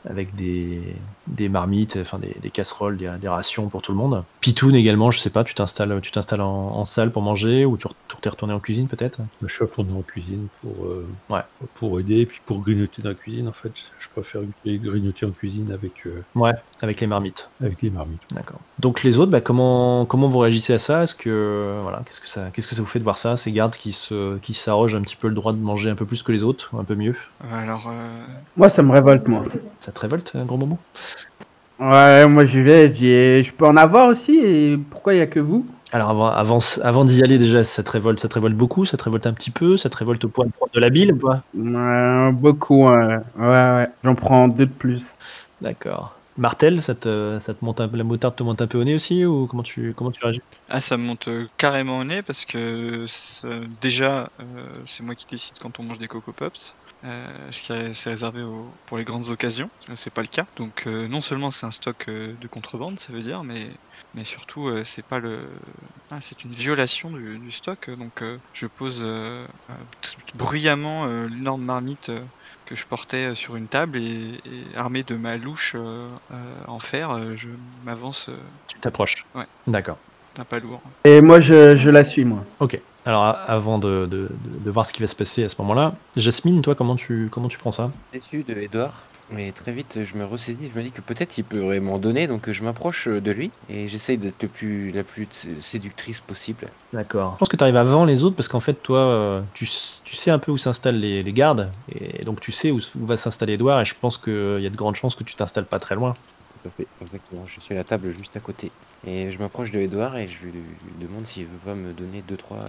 des marmites, enfin des casseroles, des rations pour tout le monde. Pitoun également, je sais pas, tu t'installes en salle pour manger ou tu t'es retourné en cuisine peut-être. Je suis retourné en cuisine Ouais. pour aider, et puis pour grignoter dans la cuisine, en fait. Je préfère grignoter en cuisine avec Ouais, avec les marmites. les marmites. D'accord. Donc les autres, comment vous réagissez à ça? Est-ce que voilà, qu'est-ce que ça vous fait de voir ça, ces gardes qui s'arrogent un petit peu le droit de manger un peu plus que les autres, ou un peu mieux? Alors, Moi, ça me révolte, moi. Ça te révolte, Gros Momo? Ouais, moi j'y vais, je dis, je peux en avoir aussi, et pourquoi il y a que vous? Alors avant d'y aller déjà, ça te révolte beaucoup, ça te révolte un petit peu, ça te révolte au point de prendre de la bile ou pas? Beaucoup, ouais, j'en prends 2 de plus. D'accord. Martel, ça te monte la moutarde te monte un peu au nez aussi, ou comment tu réagis? ça me monte carrément au nez parce que déjà, c'est moi qui décide quand on mange des Coco Pops. C'est réservé pour les grandes occasions. Là, c'est pas le cas. Donc, non seulement c'est un stock de contrebande, ça veut dire, mais surtout, c'est pas c'est une violation du stock. Donc, je pose bruyamment l'énorme marmite que je portais sur une table et armé de ma louche en fer, je m'avance Tu t'approches. Ouais. D'accord. d'un pas lourd. Et moi je la suis, moi. Ok. Alors avant de voir ce qui va se passer à ce moment-là, Jasmine, toi, comment tu prends ça? Déçu de Edouard, mais très vite je me ressaisis, je me dis que peut-être il pourrait m'en donner, donc je m'approche de lui et j'essaye d'être la plus séductrice possible. D'accord. Je pense que tu arrives avant les autres parce qu'en fait, toi, tu sais un peu où s'installent les gardes et donc tu sais où va s'installer Edouard et je pense qu'il y a de grandes chances que tu t'installes pas très loin. Tout à fait, exactement. Je suis à la table juste à côté. Et je m'approche de Edouard et je lui demande s'il veut pas me donner 2-3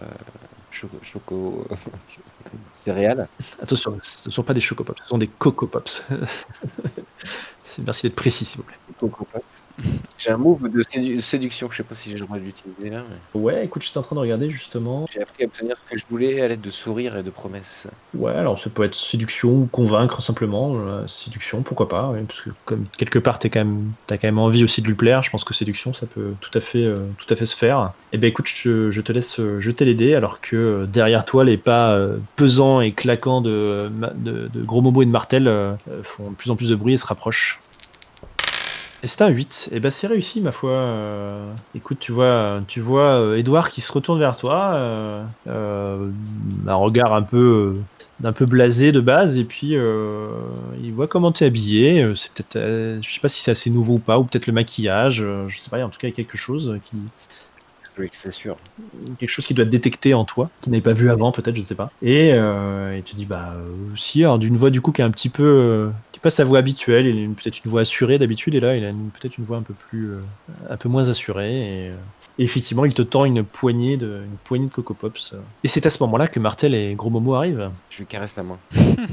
choco céréales. Attention, ce ne sont pas des Choco Pops, ce sont des Coco Pops. Merci d'être précis, s'il vous plaît. Coco Pops. J'ai un move de séduction, je sais pas si j'ai le droit de l'utiliser là. Mais Ouais, écoute, j'étais en train de regarder justement. j'ai appris à obtenir ce que je voulais à l'aide de sourires et de promesses. Ouais, alors ça peut être séduction ou convaincre simplement. Séduction, pourquoi pas, ouais, parce que comme quelque part t'as quand même envie aussi de lui plaire, je pense que séduction ça peut tout à fait se faire. Et ben écoute, je te laisse jeter les dés alors que derrière toi les pas pesants et claquants de Gros Momo et de Martel font de plus en plus de bruit et se rapprochent. Et c'est un 8, et ben c'est réussi ma foi. Écoute, tu vois Edouard qui se retourne vers toi, un regard un peu blasé de base, et puis il voit comment t'es habillé. C'est peut-être, je sais pas si c'est assez nouveau ou pas, ou peut-être le maquillage, je sais pas, en tout cas il y a quelque chose Oui, c'est sûr. qui doit détecter en toi, qu'il n'avait pas vu avant, peut-être, je sais pas. Et il te dit, si, alors d'une voix du coup qui est un petit peu, qui est pas sa voix habituelle, il a peut-être une voix assurée d'habitude, et là il a peut-être une voix un peu moins assurée, et effectivement il te tend une poignée de Coco Pops. Et c'est à ce moment-là que Martel et Gros Momo arrivent. Je lui caresse la main.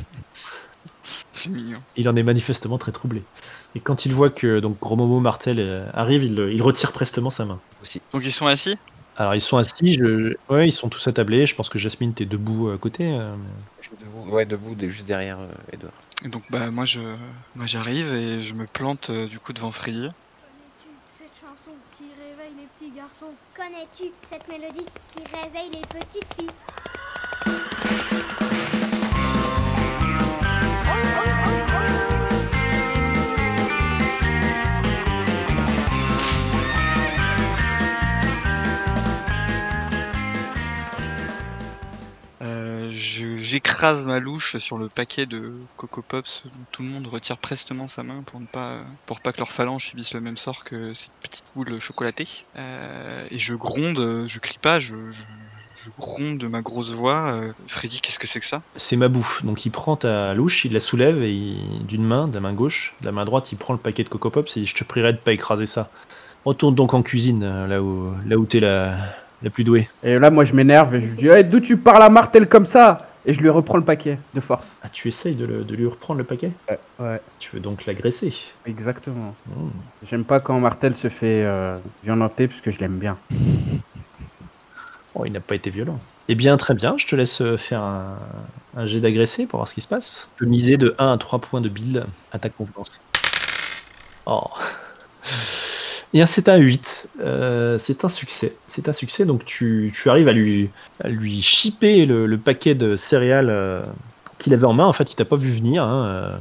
C'est mignon. Il en est manifestement très troublé. Et quand il voit que donc Gros Momo Martel arrive, il retire prestement sa main. Aussi. Donc ils sont assis. Alors ils sont assis, ouais, ils sont tous attablés. Je pense que Jasmine t'es debout à côté. Je suis debout, ouais, debout, juste derrière Edouard. Et donc moi j'arrive et je me plante du coup devant Freddy. Connais-tu cette chanson qui réveille les petits garçons? Connais-tu cette mélodie qui réveille les petites filles? J'écrase ma louche sur le paquet de Coco Pops. Tout le monde retire prestement sa main pour pas que leur phalange subisse le même sort que cette petite boule chocolatée. Et je gronde, je crie pas, je gronde de ma grosse voix. Freddy, qu'est-ce que c'est que ça? C'est ma bouffe. Donc il prend ta louche, il la soulève et de la main gauche, de la main droite, il prend le paquet de Coco Pops et il dit, je te prierai de pas écraser ça. Retourne donc en cuisine, là où t'es la plus douée. Et là, moi, je m'énerve et je lui dis, hey, d'où tu parles à Martel comme ça? Et je lui reprends le paquet de force. Ah, tu essayes de lui reprendre le paquet? Ouais, Tu veux donc l'agresser? exactement. J'aime pas quand Martel se fait violenter parce que je l'aime bien. Oh, il n'a pas été violent. Eh bien, très bien, je te laisse faire un jet d'agressé pour voir ce qui se passe. Tu peux miser de 1 à 3 points de bile à ta convenance. Oh. Et c'est un 8. C'est un succès. C'est un succès. Donc tu arrives à lui shipper le paquet de céréales qu'il avait en main. En fait, il t'a pas vu venir. Hein.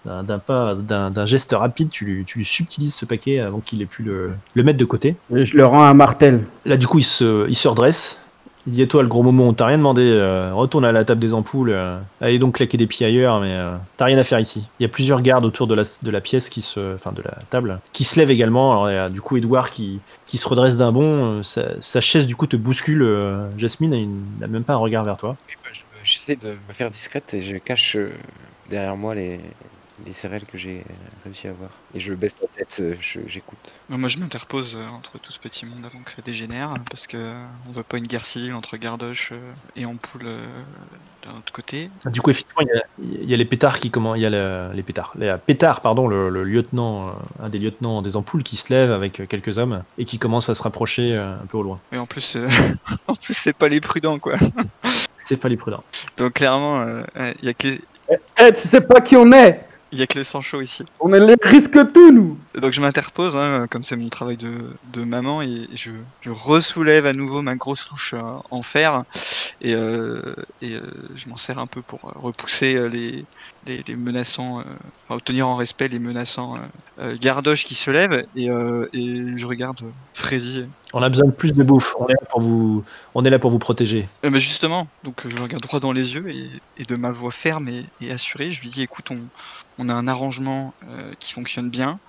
D'un geste rapide, tu lui subtilises ce paquet avant qu'il ait pu le mettre de côté. Et je le rends à Martel. Là, du coup, il se redresse. Il dit: et toi, le gros moment, on t'a rien demandé, retourne à la table des ampoules, allez donc claquer des pieds ailleurs, mais t'as rien à faire ici. Il y a plusieurs gardes autour de la pièce, enfin de la table, qui se lèvent également. Alors, il y a du coup Edouard qui se redresse d'un bond, sa chaise du coup te bouscule, Jasmine, et il n'a même pas un regard vers toi. Oui, bah, j'essaie de me faire discrète et je cache derrière moi les céréales que j'ai réussi à avoir. Et je baisse la tête, j'écoute. Moi, je m'interpose entre tout ce petit monde avant que ça dégénère, parce que on veut pas une guerre civile entre Gardoche et Ampoule d'un autre côté. Du coup, effectivement, il y a les pétards qui comment, il y a les pétards, Pétard, pardon, le lieutenant, un des lieutenants des ampoules qui se lève avec quelques hommes et qui commence à se rapprocher un peu au loin. Et en plus, en plus, c'est pas les prudents, quoi. C'est pas les prudents. Donc clairement, il y a que Tu sais pas qui on est. il y a que le sang chaud ici. On est les risques tout, nous. Donc je m'interpose, hein, comme c'est mon travail de maman, et je ressoulève à nouveau ma grosse louche en fer, et je m'en sers un peu pour repousser les menaçants, enfin, obtenir en respect les menaçants gardoches qui se lèvent, et je regarde Freddy. On a besoin de plus de bouffe. On est là pour vous protéger. Mais justement, donc je le regarde droit dans les yeux, et de ma voix ferme et assurée, je lui dis: écoute, on a un arrangement qui fonctionne bien.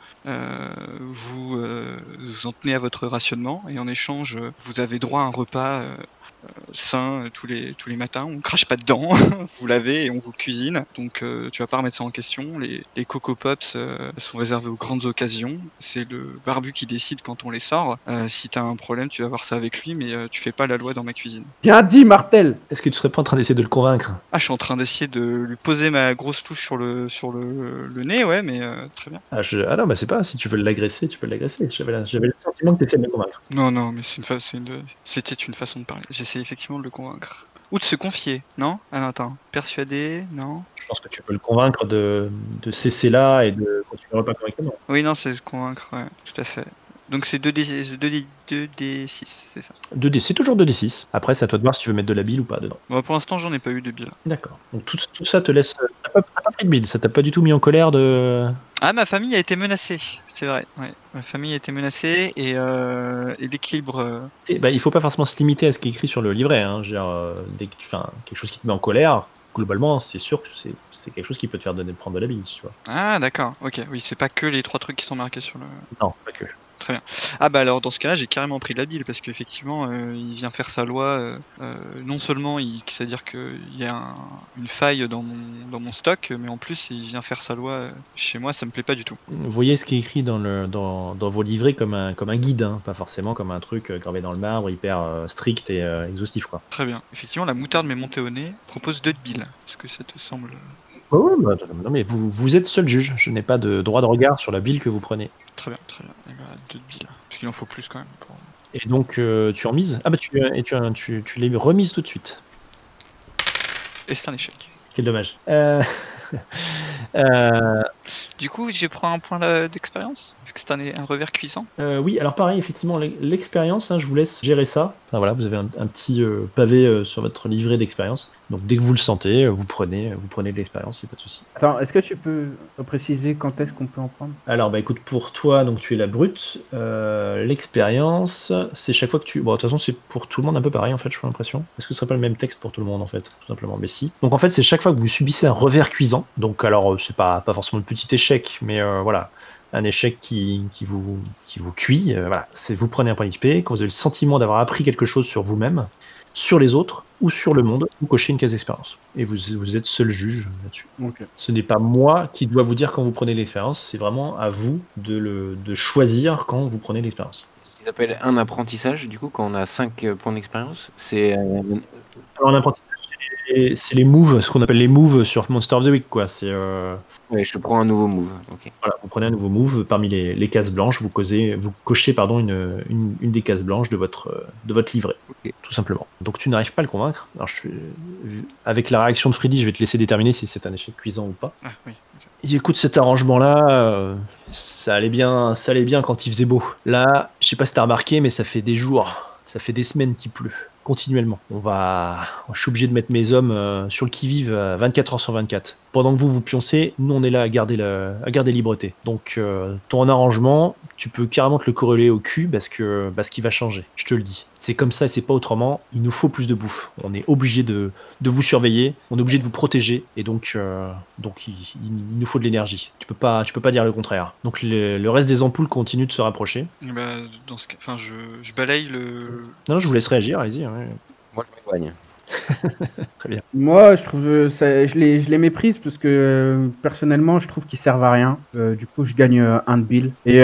Vous vous en tenez à votre rationnement, et en échange, vous avez droit à un repas sain tous les matins. On crache pas dedans, vous l'avez et on vous cuisine. Donc tu vas pas remettre ça en question. Les Coco Pops sont réservés aux grandes occasions. C'est le barbu qui décide quand on les sort. Si t'as un problème, tu vas voir ça avec lui, mais tu fais pas la loi dans ma cuisine. Bien dit, Martel. Est-ce que tu serais pas en train d'essayer de le convaincre? Ah, je suis en train d'essayer de lui poser ma grosse touche sur le nez, ouais, mais très bien. Ah non, bah c'est pas. Si tu veux l'agresser, tu peux l'agresser. J'avais le sentiment que tu essaies de le convaincre. Non, mais c'était une façon de parler. J'essaie effectivement de le convaincre. Ou de se confier, non? Ah non, attends. Persuader, non? Je pense que tu peux le convaincre de cesser là et de continuer le repas correctement. Oui, non, c'est le convaincre, ouais, tout à fait. Donc c'est 2d6, c'est ça. 2D, c'est toujours 2D6. Après, c'est à toi de voir si tu veux mettre de la bile ou pas dedans. Bon, pour l'instant, j'en ai pas eu de bile. D'accord. Donc tout ça te laisse. T'as pas pris de bile, ça t'a pas du tout mis en colère de. Ah, ma famille a été menacée, c'est vrai. Ouais. Ma famille a été menacée, et l'équilibre. Il faut pas forcément se limiter à ce qui est écrit sur le livret. Hein. Dès que tu fais quelque chose qui te met en colère, globalement, c'est sûr que c'est quelque chose qui peut te faire prendre de la bile, tu vois. Ah, d'accord, ok. Oui, c'est pas que les 3 trucs qui sont marqués sur le. Non, pas que. Très bien. Ah bah alors dans ce cas-là, j'ai carrément pris de la bile, parce qu'effectivement, il vient faire sa loi. Non seulement c'est-à-dire qu'il y a une faille dans mon stock, mais en plus il vient faire sa loi chez moi, ça me plaît pas du tout. Vous voyez ce qui est écrit dans vos livrets comme un guide, hein, pas forcément comme un truc gravé dans le marbre, hyper strict et exhaustif, quoi. Très bien. Effectivement, la moutarde m'est montée au nez, propose 2 de bile. Est-ce que ça te semble... Oh, bah, non, mais vous êtes seul juge. Je n'ai pas de droit de regard sur la bile que vous prenez. Très bien. Et bah, 2 de bile. Parce qu'il en faut plus quand même. Et donc, tu en mises? Ah bah tu les remises tout de suite. Et c'est un échec. Quel dommage. Du coup, je prends un point d'expérience, vu que c'est un revers cuisant. Oui, alors pareil, effectivement, l'expérience, hein, je vous laisse gérer ça. Enfin, voilà, vous avez un petit pavé sur votre livret d'expérience. Donc dès que vous le sentez, vous prenez de l'expérience, il n'y a pas de souci. Attends, est-ce que tu peux préciser quand est-ce qu'on peut en prendre? Alors bah écoute, pour toi, donc tu es la brute. L'expérience, c'est chaque fois que tu... Bon, de toute façon, c'est pour tout le monde un peu pareil, en fait, j'ai l'impression. Est-ce que ce serait pas le même texte pour tout le monde, en fait? Tout simplement, mais si. Donc en fait, c'est chaque fois que vous subissez un revers cuisant. Donc alors, c'est pas forcément le petit échec, mais voilà. Un échec qui vous cuit, voilà. Vous prenez un point d'XP, quand vous avez le sentiment d'avoir appris quelque chose sur vous-même, sur les autres ou sur le monde, vous cochez une case d'expérience. Et vous êtes seul juge là-dessus. Okay. Ce n'est pas moi qui dois vous dire quand vous prenez l'expérience, c'est vraiment à vous de choisir quand vous prenez l'expérience. Ce qu'ils appellent un apprentissage, du coup, quand on a 5 points d'expérience, c'est... Alors l'apprentissage, c'est les moves, ce qu'on appelle les moves sur Monster of the Week, quoi. C'est... Ouais, je prends un nouveau move. Okay. Voilà, vous prenez un nouveau move parmi les cases blanches, vous cochez une des cases blanches de votre livret, okay. Tout simplement. Donc tu n'arrives pas à le convaincre. Alors avec la réaction de Freddy, je vais te laisser déterminer si c'est un échec cuisant ou pas. Ah oui. Écoute, cet arrangement-là, ça allait bien quand il faisait beau. Là, je sais pas si t'as remarqué, mais ça fait des jours, ça fait des semaines qu'il pleut, continuellement. Je suis obligé de mettre mes hommes sur le qui-vive 24 heures sur 24. Pendant que vous pioncez, nous on est là à garder Libreté. Donc ton arrangement, tu peux carrément te le corréler au cul parce qu'il va changer, je te le dis. C'est comme ça et c'est pas autrement, il nous faut plus de bouffe. On est obligé de vous surveiller, on est obligé de vous protéger, et donc il nous faut de l'énergie. Tu peux pas dire le contraire. Donc le reste des ampoules continue de se rapprocher. Bah, dans ce cas, enfin, je balaye le. Non, je vous laisse réagir, allez-y. Ouais. Moi, je m'éloigne. Très bien. Moi, je trouve je les méprise parce que personnellement, je trouve qu'ils servent à rien. Du coup, je gagne un de bill. Et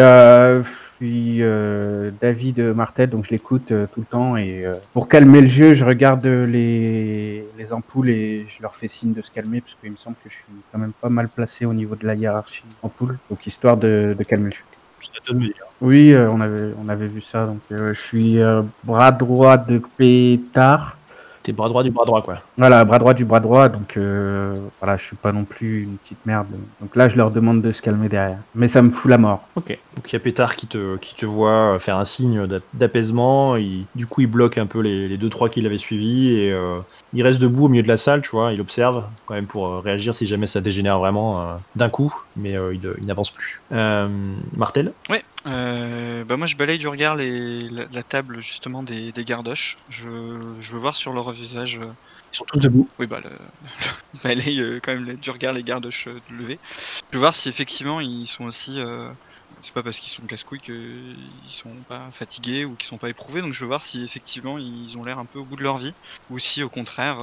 puis David Martel, donc je l'écoute tout le temps. Et pour calmer le jeu, je regarde les ampoules et je leur fais signe de se calmer parce qu'il me semble que je suis quand même pas mal placé au niveau de la hiérarchie ampoule. Donc histoire de calmer le jeu. C'est à toi de me dire. Oui, on avait vu ça. Donc je suis bras droit de Pétard. T'es bras droit du bras droit, quoi. Voilà, bras droit du bras droit, donc voilà, je suis pas non plus une petite merde. Donc là, je leur demande de se calmer derrière. Mais ça me fout la mort. Ok. Donc il y a Pétard qui te voit faire un signe d'apaisement. Du coup, il bloque un peu les 2-3 qui l'avaient suivi et il reste debout au milieu de la salle, tu vois. Il observe quand même pour réagir si jamais ça dégénère vraiment d'un coup, mais il n'avance plus. Martel. Ouais. Bah moi je balaye du regard la table justement des gardoches. Je veux voir sur leur visage. Ils sont tous debout. Oui bah je balaye quand même du regard les gardoches levés. Je veux voir si effectivement ils sont aussi. C'est pas parce qu'ils sont casse-couilles qu'ils sont pas fatigués ou qu'ils sont pas éprouvés. Donc je veux voir si effectivement ils ont l'air un peu au bout de leur vie ou si au contraire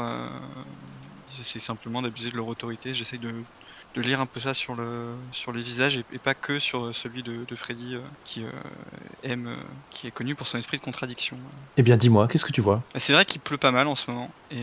c'est simplement d'abuser de leur autorité. J'essaie de lire un peu ça sur les visages et pas que sur celui de Freddy qui qui est connu pour son esprit de contradiction. Eh bien, dis-moi, qu'est-ce que tu vois? C'est vrai qu'il pleut pas mal en ce moment et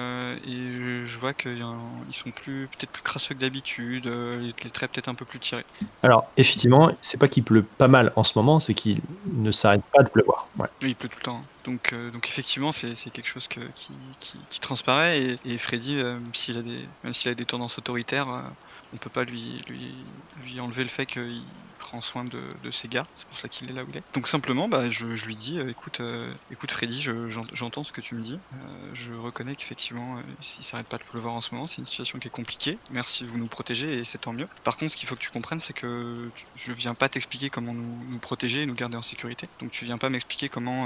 je vois qu'ils sont peut-être plus crasseux que d'habitude, les traits peut-être un peu plus tirés. Alors, effectivement, c'est pas qu'il pleut pas mal en ce moment, c'est qu'il ne s'arrête pas de pleuvoir. Ouais. Oui, il pleut tout le temps. Hein. Donc effectivement, c'est quelque chose qui transparaît et Freddy, même s'il a des tendances autoritaires, on peut pas lui enlever le fait qu'il prend soin de ses gars. C'est pour ça qu'il est là où il est. Donc simplement, je lui dis, écoute Freddy, j'entends ce que tu me dis. Je reconnais qu'effectivement, s'il s'arrête pas de pleuvoir en ce moment, c'est une situation qui est compliquée. Merci, vous nous protégez et c'est tant mieux. Par contre, ce qu'il faut que tu comprennes, c'est que je viens pas t'expliquer comment nous protéger et nous garder en sécurité. Donc tu viens pas m'expliquer comment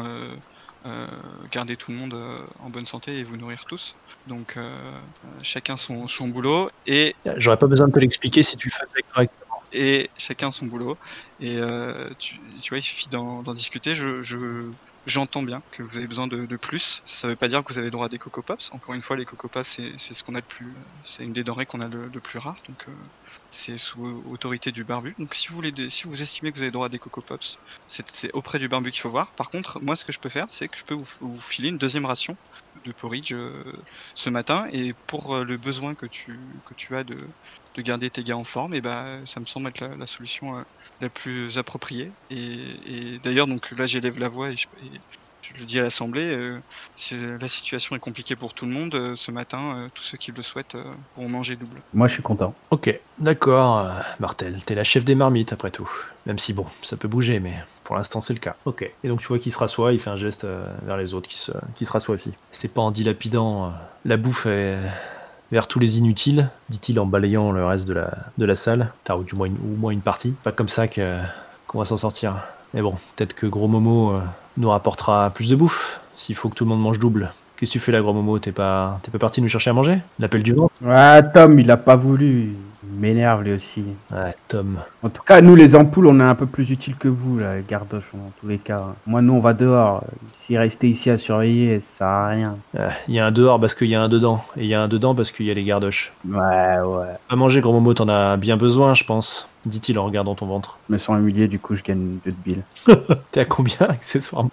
garder tout le monde en bonne santé et vous nourrir tous. Donc chacun son boulot et j'aurais pas besoin de te l'expliquer si tu le faisais correctement. Et chacun son boulot. Et tu vois, il suffit d'en discuter. J'entends bien que vous avez besoin de plus. Ça veut pas dire que vous avez droit à des Coco Pops. Encore une fois, les Coco Pops, c'est ce qu'on a de plus. C'est une des denrées qu'on a le plus rare. Donc c'est sous autorité du barbu. Donc si vous estimez que vous avez droit à des Coco Pops, c'est auprès du barbu qu'il faut voir. Par contre, moi ce que je peux faire, c'est que je peux vous filer une deuxième ration de porridge ce matin. Et pour le besoin que tu as de garder tes gars en forme, et ça me semble être la solution la plus appropriée. Et d'ailleurs, donc là j'élève la voix et je le dis à l'Assemblée, la situation est compliquée pour tout le monde. Ce matin, tous ceux qui le souhaitent pourront manger double. Moi, je suis content. Ok, d'accord, Martel, t'es la chef des marmites après tout. Même si bon, ça peut bouger, mais pour l'instant c'est le cas. Ok, et donc tu vois qu'il se rassoit, il fait un geste vers les autres qui se rassoient aussi. C'est pas en dilapidant la bouffe vers tous les inutiles, dit-il en balayant le reste de la salle, ou du moins au moins une partie. Pas comme ça qu'on va s'en sortir. Mais bon, peut-être que Gros Momo nous rapportera plus de bouffe, s'il faut que tout le monde mange double. Qu'est-ce que tu fais là, Gros Momo? T'es pas parti nous chercher à manger? L'appel du vent? Ah, Tom, il a pas voulu. Il m'énerve lui aussi. Ouais, Tom. En tout cas, nous, les ampoules, on est un peu plus utiles que vous, là, les gardoches, dans tous les cas. Moi, nous, on va dehors. Si rester ici à surveiller, ça sert à rien. Il y a un dehors parce qu'il y a un dedans. Et il y a un dedans parce qu'il y a les gardoches. Ouais. À manger, Gros Momo, t'en as bien besoin, je pense, dit-il en regardant ton ventre. Je me sens humilié, du coup, je gagne 2 de bill. T'es à combien, accessoirement?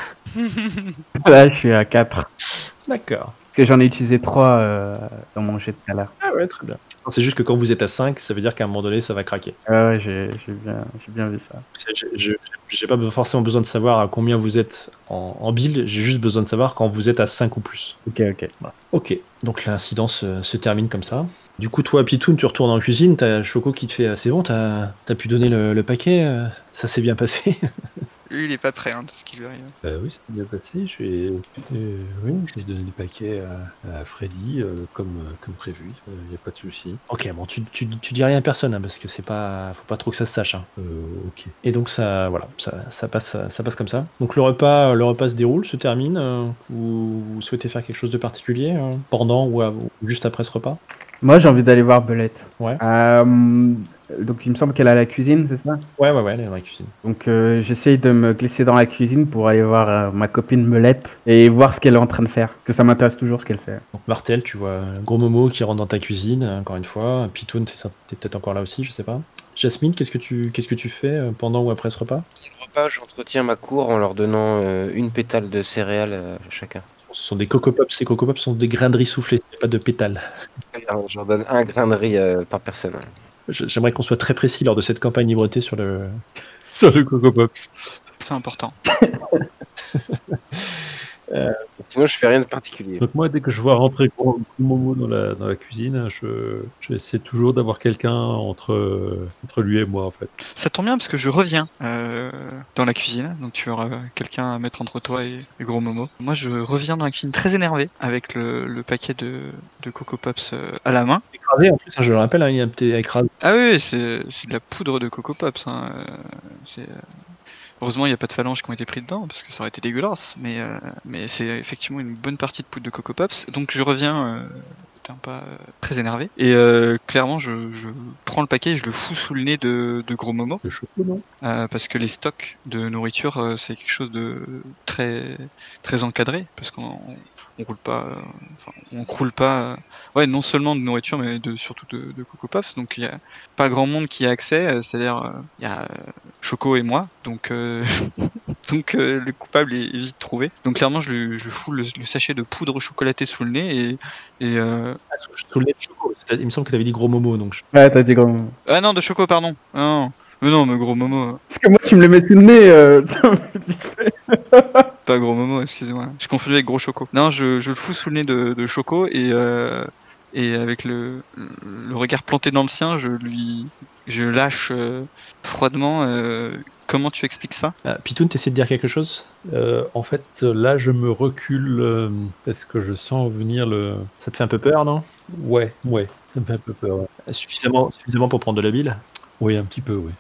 Là, je suis à 4. D'accord. Parce que j'en ai utilisé 3 dans mon jet de tout à l'heure. Ah ouais, très bien. C'est juste que quand vous êtes à 5, ça veut dire qu'à un moment donné, ça va craquer. Ouais, j'ai bien vu ça. J'ai pas forcément besoin de savoir à combien vous êtes en build, j'ai juste besoin de savoir quand vous êtes à 5 ou plus. Ok. Voilà. Ok, donc l'incident se termine comme ça. Du coup, toi, Pitoun, tu retournes en cuisine, t'as Choco qui te fait c'est bon, t'as pu donner le paquet, ça s'est bien passé. Lui, il est pas prêt, hein, de ce qui lui arrive. Oui, c'est bien passé. Oui, j'ai donné des paquets à Freddy comme prévu. Il n'y a pas de souci. Ok, bon, tu dis rien à personne, hein, parce que c'est pas, faut pas trop que ça se sache. Hein. Ok. Et donc ça, voilà, ça passe comme ça. Donc le repas se déroule, se termine. Vous souhaitez faire quelque chose de particulier pendant ou juste après ce repas? Moi, j'ai envie d'aller voir Belette. Ouais. Donc, il me semble qu'elle a la cuisine, c'est ça? Ouais, elle est dans la cuisine. Donc, j'essaye de me glisser dans la cuisine pour aller voir ma copine Melette et voir ce qu'elle est en train de faire. Parce que ça m'intéresse toujours ce qu'elle fait. Donc Martel, tu vois un gros Momo qui rentre dans ta cuisine, encore une fois. Pitoun, t'es peut-être encore là aussi, je sais pas. Jasmine, qu'est-ce que tu fais pendant ou après ce repas? Au repas, j'entretiens ma cour en leur donnant une pétale de céréales à chacun. Ce sont des Coco Pops. Ces Coco Pops sont des grains de riz soufflés, pas de pétales. Alors, je leur donne un grain de riz par personne. J'aimerais qu'on soit très précis lors de cette campagne libreté sur le. Sur le Coco Pops. C'est important. Sinon, je fais rien de particulier. Donc moi, dès que je vois rentrer Gros Momo dans la cuisine, j'essaie toujours d'avoir quelqu'un entre lui et moi, en fait. Ça tombe bien parce que je reviens dans la cuisine, donc tu auras quelqu'un à mettre entre toi et Gros Momo. Moi, je reviens dans la cuisine très énervé avec le paquet de Coco Pops à la main. Écrasé en plus, je le rappelle, il y a un petit écrasé. Ah oui, c'est de la poudre de Coco Pops. Hein. Heureusement, il n'y a pas de phalanges qui ont été pris dedans, parce que ça aurait été dégueulasse, mais c'est effectivement une bonne partie de poudre de Coco Pops. Donc je reviens pas très énervé, et clairement je prends le paquet et je le fous sous le nez de Gros Momo. Le chocolat, non? Parce que les stocks de nourriture, c'est quelque chose de très, très encadré, parce qu'on roule pas, on croule pas, ouais, non seulement de nourriture, mais surtout de Coco Puffs, donc il y a pas grand monde qui a accès, c'est-à-dire il y a Choco et moi, donc donc le coupable est vite trouvé. Donc clairement je fous le sachet de poudre chocolatée sous le nez et Sous le nez de Choco. Il me semble que tu avais dit Gros Momo, donc. Ouais, t'as dit Gros Momo. Ah non, de Choco, pardon. Non, mais non, mais Gros Momo. Parce que moi, tu me le mets sous le nez. Vite fait. Pas Gros Momo, excusez-moi. J'ai confondu avec Gros Choco. Non, je le fous sous le nez de Choco et avec le regard planté dans le sien, je lâche froidement. Comment tu expliques ça? Pitoun, t'essaies de dire quelque chose? En fait, là, je me recule parce que je sens venir le... Ça te fait un peu peur, non? Ouais, ça me fait un peu peur. Ouais. Suffisamment pour prendre de la bile? Oui, un petit peu, oui.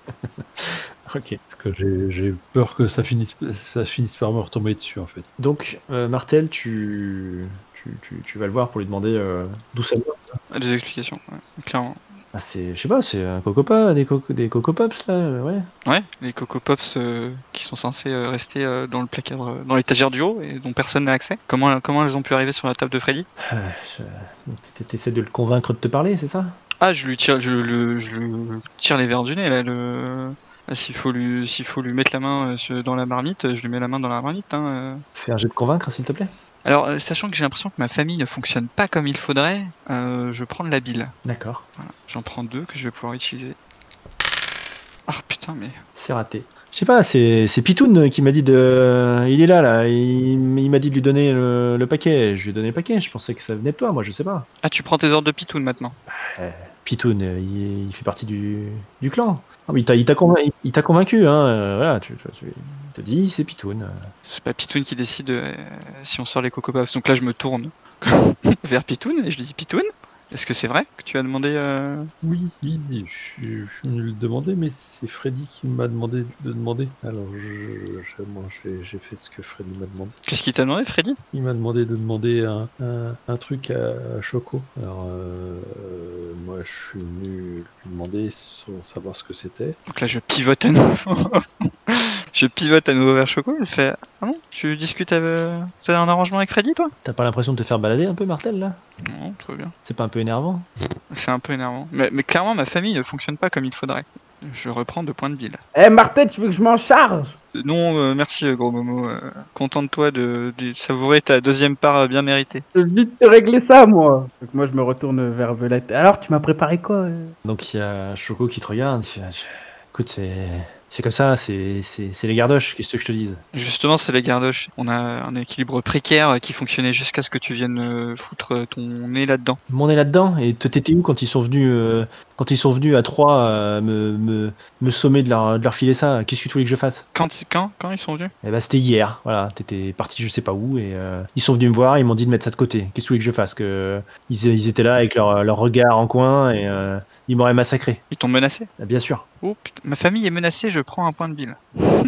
Ok. Parce que j'ai peur que ça finisse par me retomber dessus, en fait. Donc, Martel, tu vas le voir pour lui demander d'où ça vient. Des explications, ouais, clairement. Ah, je sais pas, c'est un Coco Pop, des Coco Pops, là, ouais. Ouais, les Coco Pops qui sont censés rester dans le placard, dans l'étagère du haut et dont personne n'a accès. Comment elles ont pu arriver sur la table de Freddy? T'essaies de le convaincre de te parler, c'est ça? Ah, je lui tire les verres du nez là. S'il faut lui mettre la main dans la marmite, je lui mets la main dans la marmite. Hein. Fais un jet de convaincre, s'il te plaît. Alors, sachant que j'ai l'impression que ma famille ne fonctionne pas comme il faudrait, je prends de la bile. D'accord. Voilà. J'en prends 2 que je vais pouvoir utiliser. Ah putain, mais... C'est raté. Je sais pas, c'est Pitoun qui m'a dit de... Il est là, il m'a dit de lui donner le paquet. Je lui ai donné le paquet, je pensais que ça venait de toi, moi, je sais pas. Ah, tu prends tes ordres de Pitoun maintenant? Pitoun, il fait partie du clan. Ah, mais il t'a convaincu, hein. Voilà, tu te dis, c'est Pitoun. C'est pas Pitoun qui décide si on sort les Coco Puffs. Donc là, je me tourne vers Pitoun et je lui dis: Pitoun, est-ce que c'est vrai que tu as demandé Oui, je suis venu le demander, mais c'est Freddy qui m'a demandé de demander. Alors, moi, j'ai fait ce que Freddy m'a demandé. Qu'est-ce qu'il t'a demandé, Freddy? Il m'a demandé de demander un truc à Choco. Alors, moi, je suis venu lui demander sans savoir ce que c'était. Donc là, je pivote à nouveau. Je pivote à nouveau vers Choco. Il fait: ah non, tu discutes avec... T'as un arrangement avec Freddy, toi? T'as pas l'impression de te faire balader un peu, Martel, là? Non, tout va bien. C'est pas un peu énervant? C'est un peu énervant. Mais clairement, ma famille ne fonctionne pas comme il faudrait. Je reprends 2 points de bile. Eh, Martel, tu veux que je m'en charge? Non, merci, Gros Momo. Contente-toi de savourer ta 2e part bien méritée. Je vais vite te régler ça, moi. Donc moi, je me retourne vers Belette. Alors, tu m'as préparé quoi? Donc il y a Choco qui te regarde, il fait, Écoute, c'est comme ça, c'est les gardoches, qu'est-ce que je te dise? Justement, c'est les gardoches. On a un équilibre précaire qui fonctionnait jusqu'à ce que tu viennes foutre ton nez là-dedans. Mon nez là-dedans, et t'étais où quand ils sont venus à 3 me sommer de leur filer ça? Qu'est-ce que tu voulais que je fasse? Quand ils sont venus? Eh ben, c'était hier, voilà, t'étais parti je sais pas où, et ils sont venus me voir, ils m'ont dit de mettre ça de côté. Qu'est-ce que tu voulais que je fasse? Ils étaient là avec leur regard en coin, et ils m'auraient massacré. Ils t'ont menacé? Bien sûr. Oh putain, ma famille est menacée, je prends un point de bile.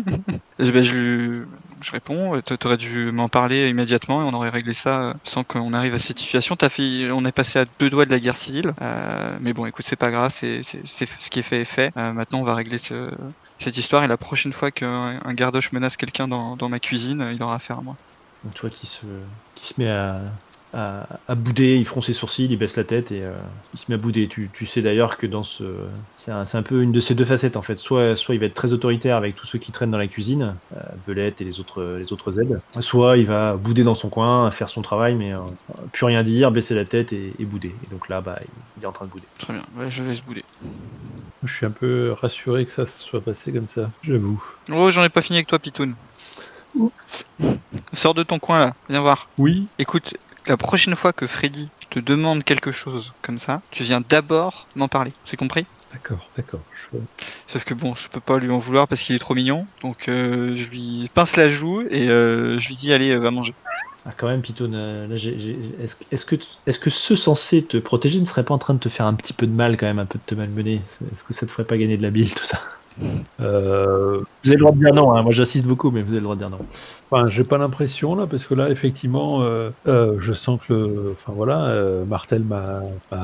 Je réponds, t'aurais dû m'en parler immédiatement et on aurait réglé ça sans qu'on arrive à cette situation. On est passé à 2 doigts de la guerre civile, mais bon, écoute, c'est pas grave, c'est ce qui est fait est fait. Maintenant, on va régler cette histoire et la prochaine fois qu'un gardoche menace quelqu'un dans ma cuisine, il aura affaire à moi. Donc toi qui se met à bouder, il fronce ses sourcils, il baisse la tête et il se met à bouder. Tu sais d'ailleurs que c'est un peu une de ces deux facettes en fait. Soit il va être très autoritaire avec tous ceux qui traînent dans la cuisine, Belette et les autres aides. Soit il va bouder dans son coin, faire son travail, mais plus rien dire, baisser la tête et bouder. Et donc là, il est en train de bouder. Très bien, ouais, je laisse bouder. Je suis un peu rassuré que ça se soit passé comme ça, j'avoue. Oh, j'en ai pas fini avec toi, Pitoun. Oups. Sors de ton coin là, viens voir. Oui. Écoute, la prochaine fois que Freddy te demande quelque chose comme ça, tu viens d'abord m'en parler. C'est compris? D'accord. Sauf que bon, je peux pas lui en vouloir parce qu'il est trop mignon. Donc je lui pince la joue et je lui dis allez, va manger. Ah quand même, Pitoun, là, est-ce que ceux censés te protéger ne seraient pas en train de te faire un petit peu de mal quand même, un peu de te malmener? Est-ce que ça te ferait pas gagner de la bile tout ça? Vous avez le droit de dire non, hein. Moi j'assiste beaucoup, mais vous avez le droit de dire non. Enfin, j'ai pas l'impression là, parce que là, effectivement, je sens que Martel m'a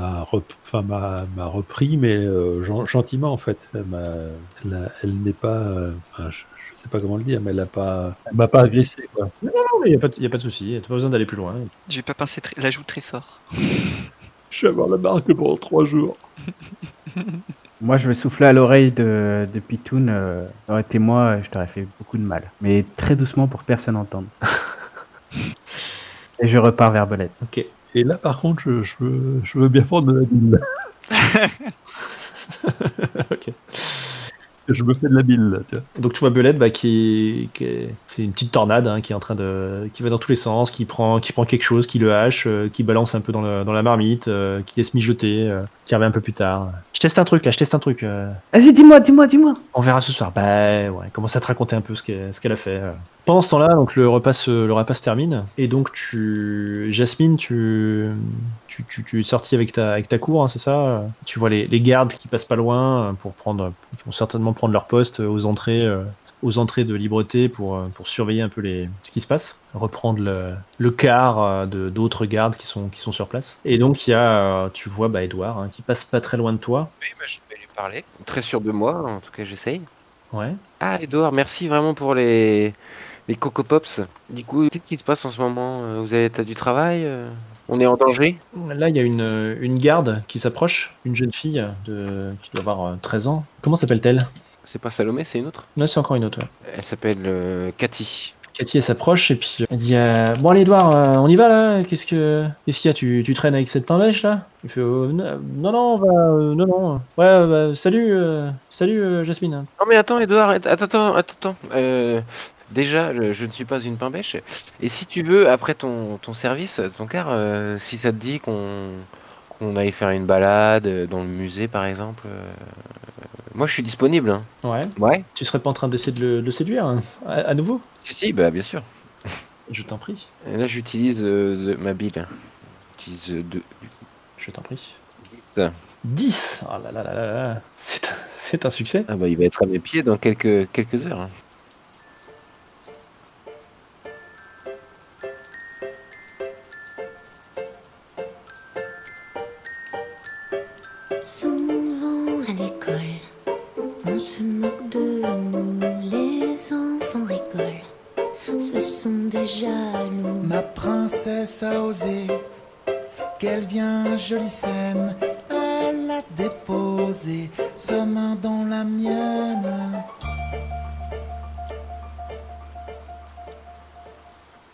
repris, mais gentiment en fait. Elle n'est pas, je sais pas comment le dire, mais elle m'a pas agressé quoi. Non, mais y a pas de souci, t'as pas besoin d'aller plus loin. J'ai pas pincé la joue très fort. Je vais avoir la marque pendant 3 jours. Moi, je vais souffler à l'oreille de Pitoun. Ça aurait été moi, je t'aurais fait beaucoup de mal. Mais très doucement pour que personne n'entende. Et je repars vers Belette. Ok. Et là, par contre, je veux bien prendre de la bile. Ok. Parce que je me fais de la bile, là, tiens. Donc tu vois Belette c'est une petite tornade hein, qui est en train qui va dans tous les sens, qui prend quelque chose, qui le hache, qui balance un peu dans la marmite, qui laisse mijoter, qui revient un peu plus tard. Je teste un truc. Vas-y, dis-moi. On verra ce soir. Bah ouais, commence à te raconter un peu ce qu'elle a fait. Pendant ce temps-là, donc le repas se termine et donc Jasmine, tu es sortie avec ta cour, hein, c'est ça? Tu vois les gardes qui passent pas loin qui vont certainement prendre leur poste aux entrées de Libreté pour surveiller un peu ce qui se passe, reprendre le quart d'autres gardes qui sont sur place. Et donc il y a, tu vois Edouard hein, qui passe pas très loin de toi. Oui, je vais lui parler. Très sûr de moi, en tout cas j'essaye. Ouais. Ah, Edouard, merci vraiment pour les Coco Pops. Du coup, qu'est-ce qui se passe en ce moment? T'as du travail? On est en danger? Là, il y a une garde qui s'approche, une jeune fille qui doit avoir 13 ans. Comment s'appelle-t-elle? C'est pas Salomé, c'est une autre? Non, c'est encore une autre. Ouais. Elle s'appelle Cathy. Cathy, elle s'approche et puis elle dit bon allez Edouard, on y va là? Qu'est-ce qu'il y a? Tu traînes avec cette pain-bêche là? Il fait non, on va non. Ouais, salut Jasmine. Non mais attends Edouard, attends. Déjà, je ne suis pas une pain-bêche. Et si tu veux, après ton service, ton quart, si ça te dit qu'on aille faire une balade dans le musée par exemple, moi je suis disponible. Hein. Ouais. Ouais. Tu serais pas en train d'essayer de le séduire hein, à nouveau? Si, bah bien sûr. Je t'en prie. Et là j'utilise ma bille. J'utilise 2. Je t'en prie. 10. 10. Oh là. C'est un succès. Ah bah il va être à mes pieds dans quelques heures. Hein. Souvent à l'école, on se moque de nous, les enfants rigolent, ce sont des jaloux. Ma princesse a osé, qu'elle vient jolie scène, elle a déposé sa main dans la mienne.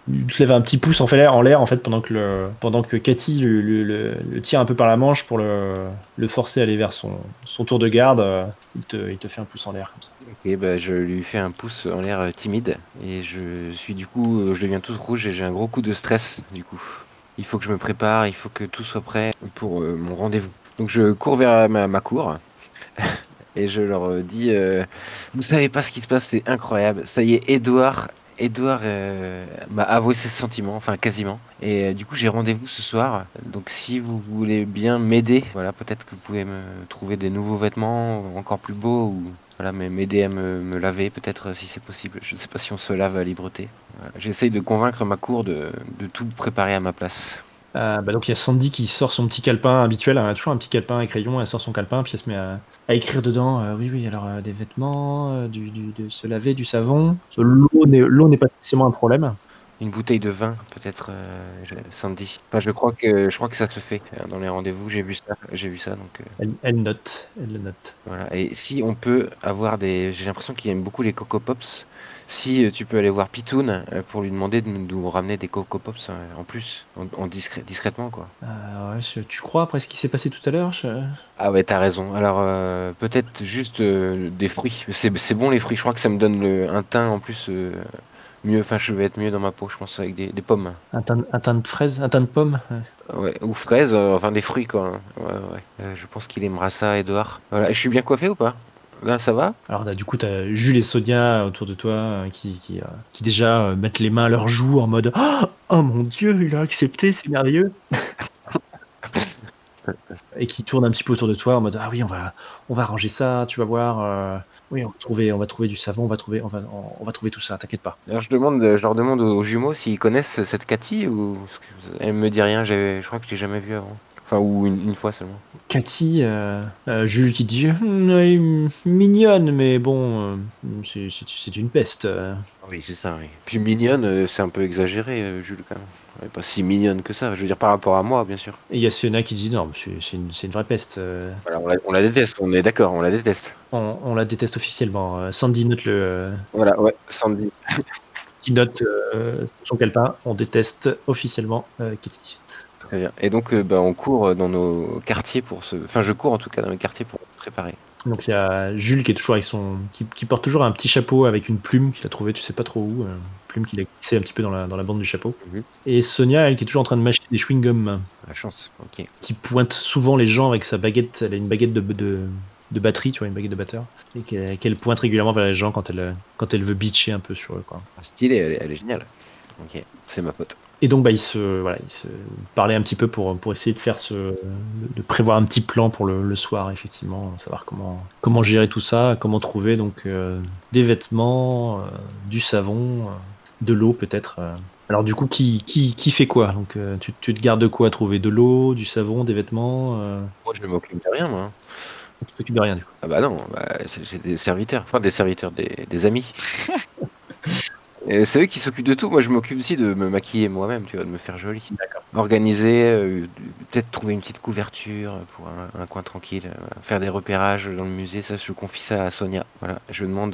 il te lève un petit pouce en l'air en fait pendant que Cathy le tire un peu par la manche pour le forcer à aller vers son tour de garde. Il te fait un pouce en l'air comme ça. Ok, bah, je lui fais un pouce en l'air timide et je deviens tout rouge et j'ai un gros coup de stress du coup. Il faut que je me prépare, il faut que tout soit prêt pour mon rendez-vous. Donc je cours vers ma cour et je leur dis vous savez pas ce qui se passe, c'est incroyable. Ça y est, Edouard m'a avoué ses sentiments, enfin quasiment. Et du coup, j'ai rendez-vous ce soir. Donc, si vous voulez bien m'aider, voilà, peut-être que vous pouvez me trouver des nouveaux vêtements encore plus beaux ou voilà, m'aider à me laver, peut-être si c'est possible. Je ne sais pas si on se lave à Libreté. Voilà. J'essaye de convaincre ma cour de tout préparer à ma place. Donc il y a Sandy qui sort son petit calepin habituel, elle a toujours un petit calepin à crayon, elle sort son calepin, puis elle se met à écrire dedans, oui, alors des vêtements, de se laver, du savon. L'eau n'est pas spécialement un problème. Une bouteille de vin, peut-être, Sandy. Enfin, je crois que ça se fait dans les rendez-vous, j'ai vu ça, donc... Elle note. Voilà, et si on peut avoir j'ai l'impression qu'il aime beaucoup les Coco Pops. Si tu peux aller voir Pitoun pour lui demander de nous ramener des Coco Pops en plus, discrètement quoi. Ouais, tu crois après ce qui s'est passé tout à l'heure Ah ouais, t'as raison. Alors peut-être juste des fruits. C'est bon les fruits, je crois que ça me donne un teint en plus mieux. Enfin, je vais être mieux dans ma peau, je pense, avec des pommes. Un teint de fraise, un teint de pomme. Ouais, ou fraises, enfin des fruits quoi. Ouais. Je pense qu'il aimera ça, Edouard. Voilà, je suis bien coiffé ou pas? Là, ça va? Alors du coup, t'as Jules et Sonia autour de toi qui déjà mettent les mains à leurs joues en mode oh mon Dieu, il a accepté, c'est merveilleux. Et qui tournent un petit peu autour de toi en mode ah oui, on va ranger ça, tu vas voir. Oui, on va trouver du savon, on va trouver tout ça, t'inquiète pas. Alors je leur demande aux jumeaux s'ils connaissent cette Cathy ou elle me dit rien. Je crois que je l'ai jamais vue avant. Enfin, ou une fois seulement. Cathy, Jules qui dit mignonne, mais bon, c'est une peste. Oui, c'est ça. Oui. Puis mignonne, c'est un peu exagéré, Jules quand même. Elle est pas si mignonne que ça. Je veux dire par rapport à moi, bien sûr. Et il y a Siona qui dit non, c'est une vraie peste. Voilà, on la déteste. On est d'accord, on la déteste. On la déteste officiellement. Sandy note le. Voilà, ouais, Sandy. Qui note son calepin. On déteste officiellement Cathy. Très bien. Et donc, on court dans nos quartiers Enfin, je cours en tout cas dans mes quartiers pour me préparer. Donc il y a Jules qui est toujours avec qui porte toujours un petit chapeau avec une plume qu'il a trouvé, tu sais pas trop où, plume qu'il a glissé un petit peu dans la bande du chapeau. Et Sonia, elle qui est toujours en train de mâcher des chewing-gums. La chance, ok. Qui pointe souvent les gens avec sa baguette. Elle a une baguette de batterie, tu vois, une baguette de batteur, et qu'elle pointe régulièrement vers les gens quand elle veut bitcher un peu sur eux, quoi. Stylée, elle est géniale. Ok, c'est ma pote. Et donc il se parlait un petit peu pour essayer de faire de prévoir un petit plan pour le soir, effectivement, savoir comment gérer tout ça, comment trouver donc des vêtements, du savon, de l'eau peut-être. Alors du coup, qui fait quoi? Donc tu te gardes de quoi? Trouver de l'eau, du savon, des vêtements? Moi, je ne m'occupe de rien, moi. Tu t'occupes de rien, du coup. Ah bah non, j'ai des serviteurs, enfin des serviteurs, des amis. Et c'est eux qui s'occupent de tout. Moi, je m'occupe aussi de me maquiller moi-même, tu vois, de me faire jolie. D'accord. Organiser, peut-être trouver une petite couverture pour un coin tranquille, faire des repérages dans le musée. Ça, je confie ça à Sonia. Voilà, je demande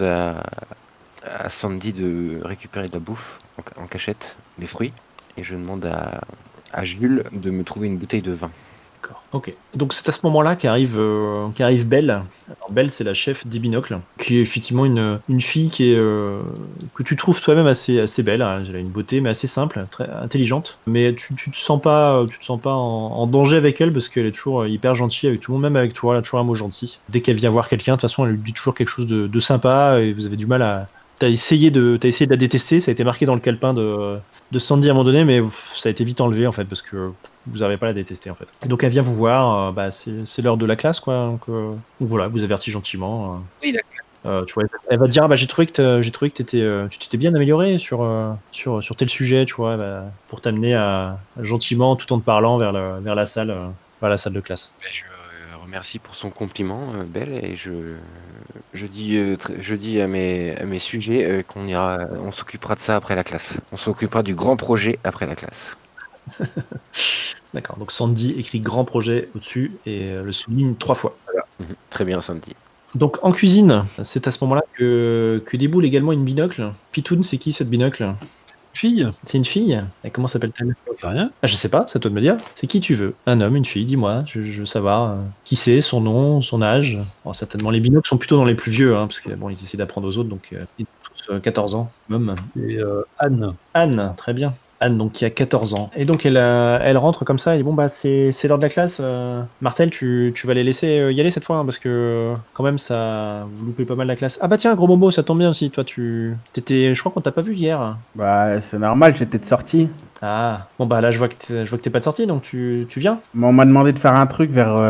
à Sandy de récupérer de la bouffe en cachette, des fruits, et je demande à Jules de me trouver une bouteille de vin. Ok. Donc c'est à ce moment-là qu'arrive Belle. Alors Belle, c'est la chef des binocles, qui est effectivement une fille que tu trouves toi-même assez belle. Hein. Elle a une beauté, mais assez simple, très intelligente. Mais tu te sens pas en danger avec elle parce qu'elle est toujours hyper gentille avec tout le monde, même avec toi. Elle a toujours un mot gentil. Dès qu'elle vient voir quelqu'un, de toute façon, elle lui dit toujours quelque chose de sympa. Et vous avez du mal à. T'as essayé de la détester. Ça a été marqué dans le calepin de Sandy à un moment donné, mais ça a été vite enlevé en fait parce que vous n'arrivez pas à la détester en fait. Et donc elle vient vous voir, c'est l'heure de la classe quoi. Donc voilà, vous avertit gentiment. Oui, d'accord. Tu vois, elle va te dire j'ai trouvé que tu t'étais bien amélioré sur tel sujet, tu vois, pour t'amener gentiment tout en te parlant vers la salle de classe. Je remercie pour son compliment, Belle, et je dis à mes sujets on s'occupera de ça après la classe. On s'occupera du grand projet après la classe. D'accord, donc Sandy écrit grand projet au-dessus et le souligne 3 fois. Voilà. Très bien, Sandy. Donc en cuisine, c'est à ce moment-là que déboule également une binocle. Pitoun, c'est qui cette binocle? Fille? C'est une fille. Et comment s'appelle-t-elle? J'en sais rien. Je sais pas, c'est à toi de me dire. C'est qui tu veux? Un homme, une fille, dis-moi. Je veux savoir qui c'est, son nom, son âge. Bon, certainement, les binocles sont plutôt dans les plus vieux, hein, parce que bon, ils essaient d'apprendre aux autres, donc ils ont tous 14 ans, même. Et Anne. Anne, très bien. Anne, donc qui a 14 ans. Et donc elle rentre comme ça, elle dit bon bah c'est l'heure de la classe. Martel, tu vas les laisser y aller cette fois, hein, parce que quand même ça vous loupez pas mal la classe. Ah bah tiens, gros Momo, ça tombe bien aussi. Toi je crois qu'on t'a pas vu hier. Bah, c'est normal, j'étais de sortie. Ah bon bah là je vois que t'es pas de sortie, donc tu viens. Mais on m'a demandé de faire un truc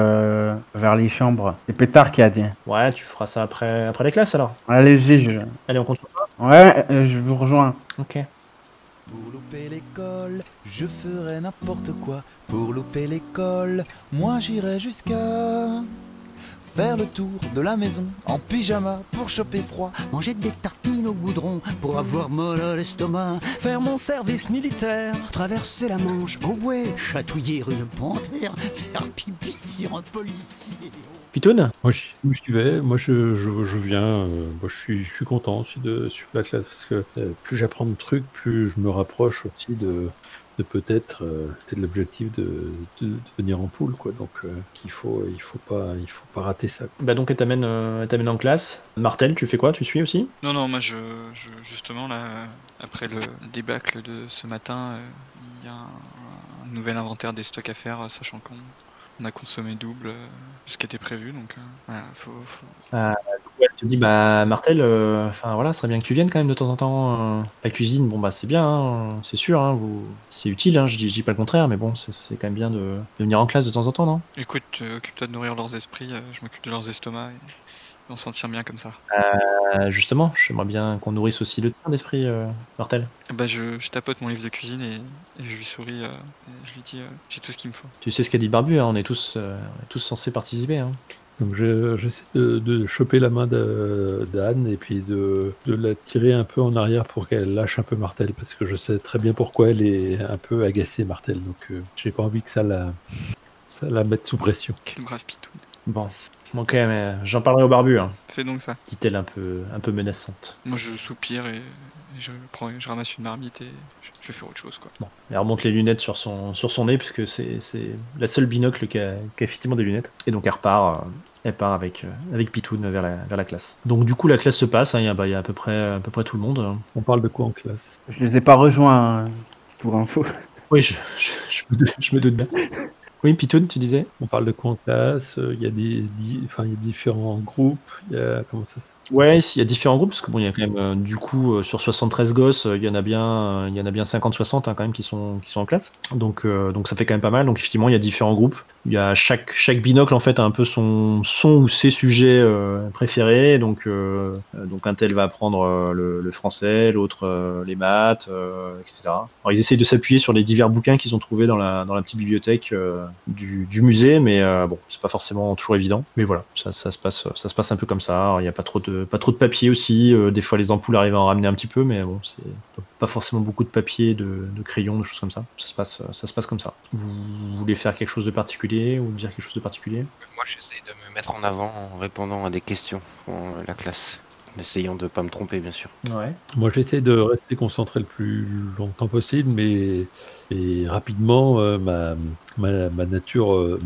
vers les chambres. C'est Pétard qui a dit. Ouais, tu feras ça après les classes alors. Allez-y, Allez, on compte. ouais, je vous rejoins. Ok. Pour louper l'école, je ferai n'importe quoi. Pour louper l'école, moi j'irai jusqu'à faire le tour de la maison en pyjama pour choper froid. Manger des tartines au goudron pour avoir mal à l'estomac. Faire mon service militaire. Traverser la Manche au bouet. Chatouiller une panthère. Faire pipi sur un policier. Pitoun? Moi, j'y vais. Moi, je viens. Moi, je suis content aussi de suivre la classe parce que plus j'apprends de trucs, plus je me rapproche aussi de peut-être l'objectif de venir en poule, quoi. Donc, il faut pas rater ça. Bah donc elle t'amène en classe. Martel, tu fais quoi? Tu suis aussi? Non, moi je justement là, après le débâcle de ce matin, il y a un nouvel inventaire des stocks à faire, sachant qu'on a consommé double ce qui était prévu, donc voilà, faut... Elle te dit bah Martel, enfin voilà, ce serait bien que tu viennes quand même de temps en temps. La cuisine, bon bah c'est bien, hein, c'est sûr, hein, c'est utile, hein, je dis pas le contraire, mais bon, c'est quand même bien de venir en classe de temps en temps, non? Écoute, occupe-toi de nourrir leurs esprits, je m'occupe de leurs estomacs et on s'en tire bien comme ça. Justement, j'aimerais bien qu'on nourrisse aussi le tien d'esprit, Martel. Bah je tapote mon livre de cuisine et je lui souris, et je lui dis j'ai tout ce qu'il me faut. Tu sais ce qu'a dit le barbu, hein, on est tous censés participer. Hein. Donc j'essaie de choper la main d'Anne et puis de la tirer un peu en arrière pour qu'elle lâche un peu Martel, parce que je sais très bien pourquoi elle est un peu agacée, Martel. Donc j'ai pas envie que ça la mette sous pression. Quel brave Pitoun. Bon, ok, mais j'en parlerai au barbu, hein, Fais donc ça. dit-elle un peu menaçante. Moi je soupire et je ramasse une marmite et je vais faire autre chose, quoi. Bon, elle remonte les lunettes sur son nez, puisque c'est la seule binocle qui a effectivement des lunettes. Et donc elle repart avec Pitoun vers la classe. Donc du coup la classe se passe, hein, il y a à peu près tout le monde. On parle de quoi en classe? Je les ai pas rejoints, pour info. Oui, je me doute bien. Oui, Pitoun, tu disais? On parle de quoi en classe? Il y a il y a différents groupes. Comment ça se... Ouais, il y a différents groupes, parce que bon, il y a quand même, du coup, sur 73 gosses, il y en a bien 50-60 hein, quand même qui sont en classe. Donc ça fait quand même pas mal. Donc effectivement, il y a différents groupes. Il y a chaque binocle en fait a un peu son ou ses sujets préférés. Donc un tel va apprendre le français, l'autre les maths, etc. Alors ils essayent de s'appuyer sur les divers bouquins qu'ils ont trouvés dans la petite bibliothèque du musée, mais bon, c'est pas forcément toujours évident. Mais voilà, ça se passe un peu comme ça. Alors, il n'y a pas trop de papier aussi. Des fois les ampoules arrivent à en ramener un petit peu, mais bon, c'est pas forcément beaucoup de papier, de crayons, de choses comme ça. Ça se passe comme ça. Vous voulez faire quelque chose de particulier ou dire quelque chose de particulier? Moi, j'essaie de me mettre en avant en répondant à des questions pour la classe. En essayant de pas me tromper, bien sûr. Ouais. Moi, j'essaie de rester concentré le plus longtemps possible, mais rapidement, ma nature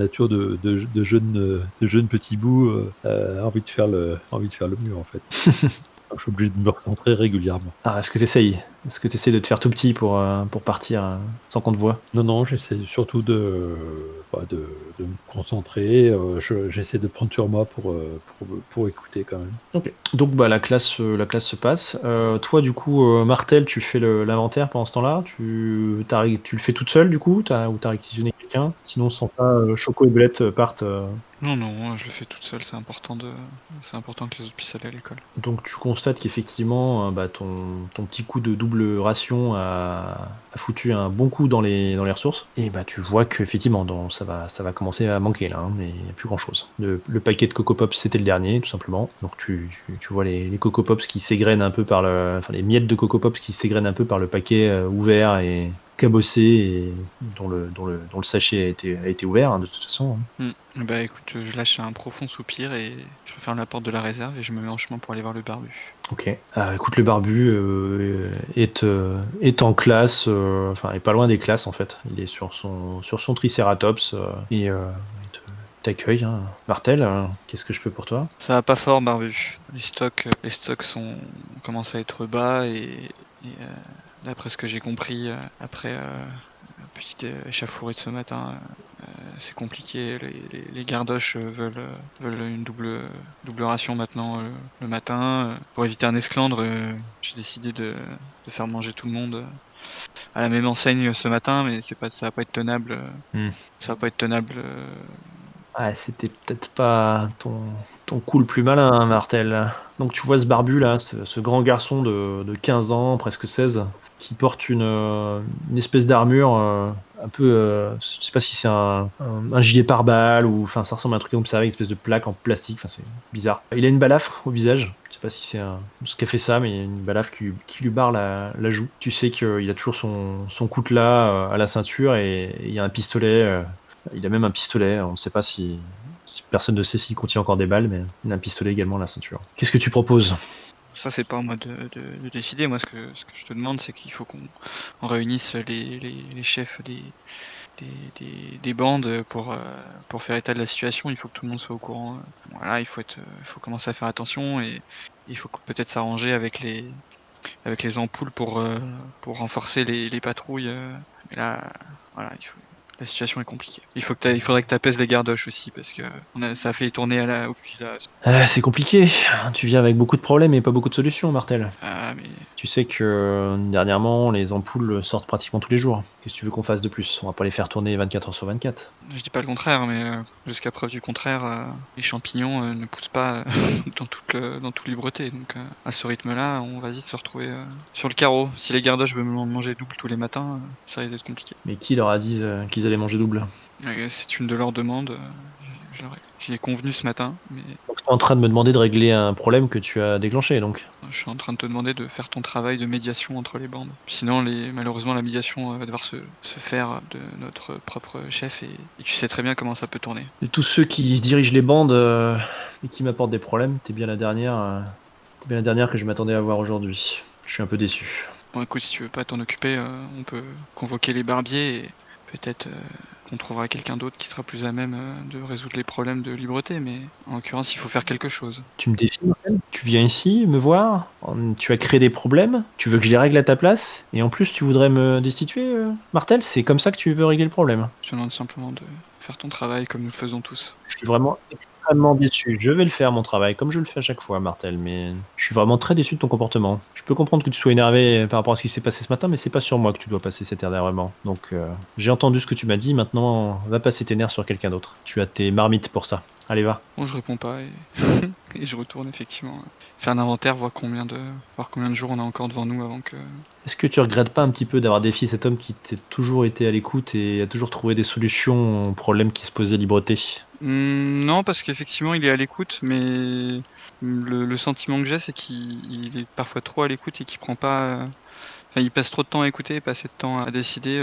de jeune petit bout a envie de faire le mieux, en fait. Donc, je suis obligé de me recentrer régulièrement. Ah, est-ce que tu essayes de te faire tout petit pour partir sans qu'on te voie? Non, j'essaie surtout de me concentrer. J'essaie de prendre sur moi pour écouter quand même. Ok. Donc la classe se passe. Toi, du coup, Martel, tu fais l'inventaire pendant ce temps-là. Tu le fais toute seule, du coup, ou t'as réquisitionné quelqu'un? Sinon, sans ça, Choco et Belette partent. Non, je le fais toute seule, c'est important que les autres puissent aller à l'école. Donc tu constates qu'effectivement, ton petit coup de double ration a foutu un bon coup dans les ressources. Et bah tu vois qu'effectivement, ça va commencer à manquer là, hein, mais il n'y a plus grand chose. Le paquet de Coco Pops, c'était le dernier, tout simplement. Donc tu vois les Coco Pops qui s'égrènent un peu les miettes de Coco Pops qui s'égrènent un peu par le paquet ouvert et cabossé et dont le sachet a été ouvert, hein, de toute façon. Hein. Bah écoute, je lâche un profond soupir et je referme la porte de la réserve et je me mets en chemin pour aller voir le barbu. Ok. Écoute, le barbu est en classe, enfin, est pas loin des classes en fait. Il est sur son Triceratops et il t'accueille. Hein. Martel, qu'est-ce que je peux pour toi? Ça va pas fort, barbu. Les stocks commencent à être bas et d'après ce que j'ai compris, après la petite échauffourée de ce matin, c'est compliqué. Les gardoches veulent une double ration maintenant le matin. Pour éviter un esclandre, j'ai décidé de faire manger tout le monde à la même enseigne ce matin, mais ça va pas être tenable. Ça va pas être tenable. Ah, c'était peut-être pas ton coup le plus malin, hein, Martel. Donc tu vois ce barbu là, ce grand garçon de 15 ans, presque 16, qui porte une espèce d'armure un peu, je sais pas si c'est un gilet pare-balles ou enfin ça ressemble à un truc comme ça avec une espèce de plaque en plastique, enfin c'est bizarre. Il a une balafre au visage, je sais pas si c'est ce qui a fait ça, mais il y a une balafre qui lui barre la joue. Tu sais qu'il a toujours son coutelas à la ceinture et il y a un pistolet. Il a même un pistolet, on ne sait pas si personne ne sait s'il contient encore des balles, mais il a un pistolet également à la ceinture. Qu'est-ce que tu proposes? Ça, c'est pas à moi de décider. Moi, ce que je te demande, c'est qu'il faut qu'on réunisse les chefs des bandes pour faire état de la situation. Il faut que tout le monde soit au courant. Voilà, il faut commencer à faire attention et il faut peut-être s'arranger avec les ampoules pour renforcer les patrouilles. Mais là, voilà, la situation est compliquée. Il faudrait que tu apaises les gardoches aussi parce que ça a fait tourner au puits là. C'est compliqué. Tu viens avec beaucoup de problèmes et pas beaucoup de solutions, Martel. Ah, mais Tu sais que dernièrement, les ampoules sortent pratiquement tous les jours. Qu'est-ce que tu veux qu'on fasse de plus? On va pas les faire tourner 24 heures sur 24. je dis pas le contraire, mais jusqu'à preuve du contraire, les champignons ne poussent pas dans toute libreté. Donc à ce rythme-là, on va vite se retrouver sur le carreau. Si les gardoches veulent manger double tous les matins, ça risque d'être compliqué. Mais qui leur a dit qu'ils allaient manger double? C'est une de leurs demandes. J'y ai convenu ce matin, mais Donc tu es en train de me demander de régler un problème que tu as déclenché, donc. je suis en train de te demander de faire ton travail de médiation entre les bandes. Sinon, malheureusement, la médiation va devoir se faire de notre propre chef et tu sais très bien comment ça peut tourner. Et tous ceux qui dirigent les bandes et qui m'apportent des problèmes, t'es bien la dernière que je m'attendais à voir aujourd'hui. Je suis un peu déçu. Bon, écoute, si tu veux pas t'en occuper, on peut convoquer les barbiers et peut-être qu'on trouvera quelqu'un d'autre qui sera plus à même de résoudre les problèmes de libreté, mais en l'occurrence, il faut faire quelque chose. Tu me défies, Martel? Tu viens ici me voir? Tu as créé des problèmes? Tu veux que je les règle à ta place? Et en plus, tu voudrais me destituer, Martel? C'est comme ça que tu veux régler le problème? Je te demande simplement de faire ton travail comme nous le faisons tous. Je suis vraiment extrêmement déçu. Je vais le faire, mon travail, comme je le fais à chaque fois, Martel, mais je suis vraiment très déçu de ton comportement. Je peux comprendre que tu sois énervé par rapport à ce qui s'est passé ce matin, mais c'est pas sur moi que tu dois passer cet énervement. Donc, j'ai entendu ce que tu m'as dit, maintenant, va passer tes nerfs sur quelqu'un d'autre. Tu as tes marmites pour ça. Allez, va. Bon, je réponds pas et je retourne effectivement faire un inventaire, voir combien de jours on a encore devant nous avant que... Est-ce que tu regrettes pas un petit peu d'avoir défié cet homme qui t'a toujours été à l'écoute et a toujours trouvé des solutions aux problèmes qui se posaient Libreté? Non, parce qu'effectivement il est à l'écoute, mais le sentiment que j'ai, c'est qu'il est parfois trop à l'écoute et qu'il prend pas... Enfin, il passe trop de temps à écouter et pas assez de temps à décider.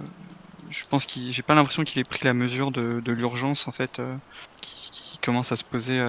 Je pense j'ai pas l'impression qu'il ait pris la mesure de l'urgence en fait qui commence à se poser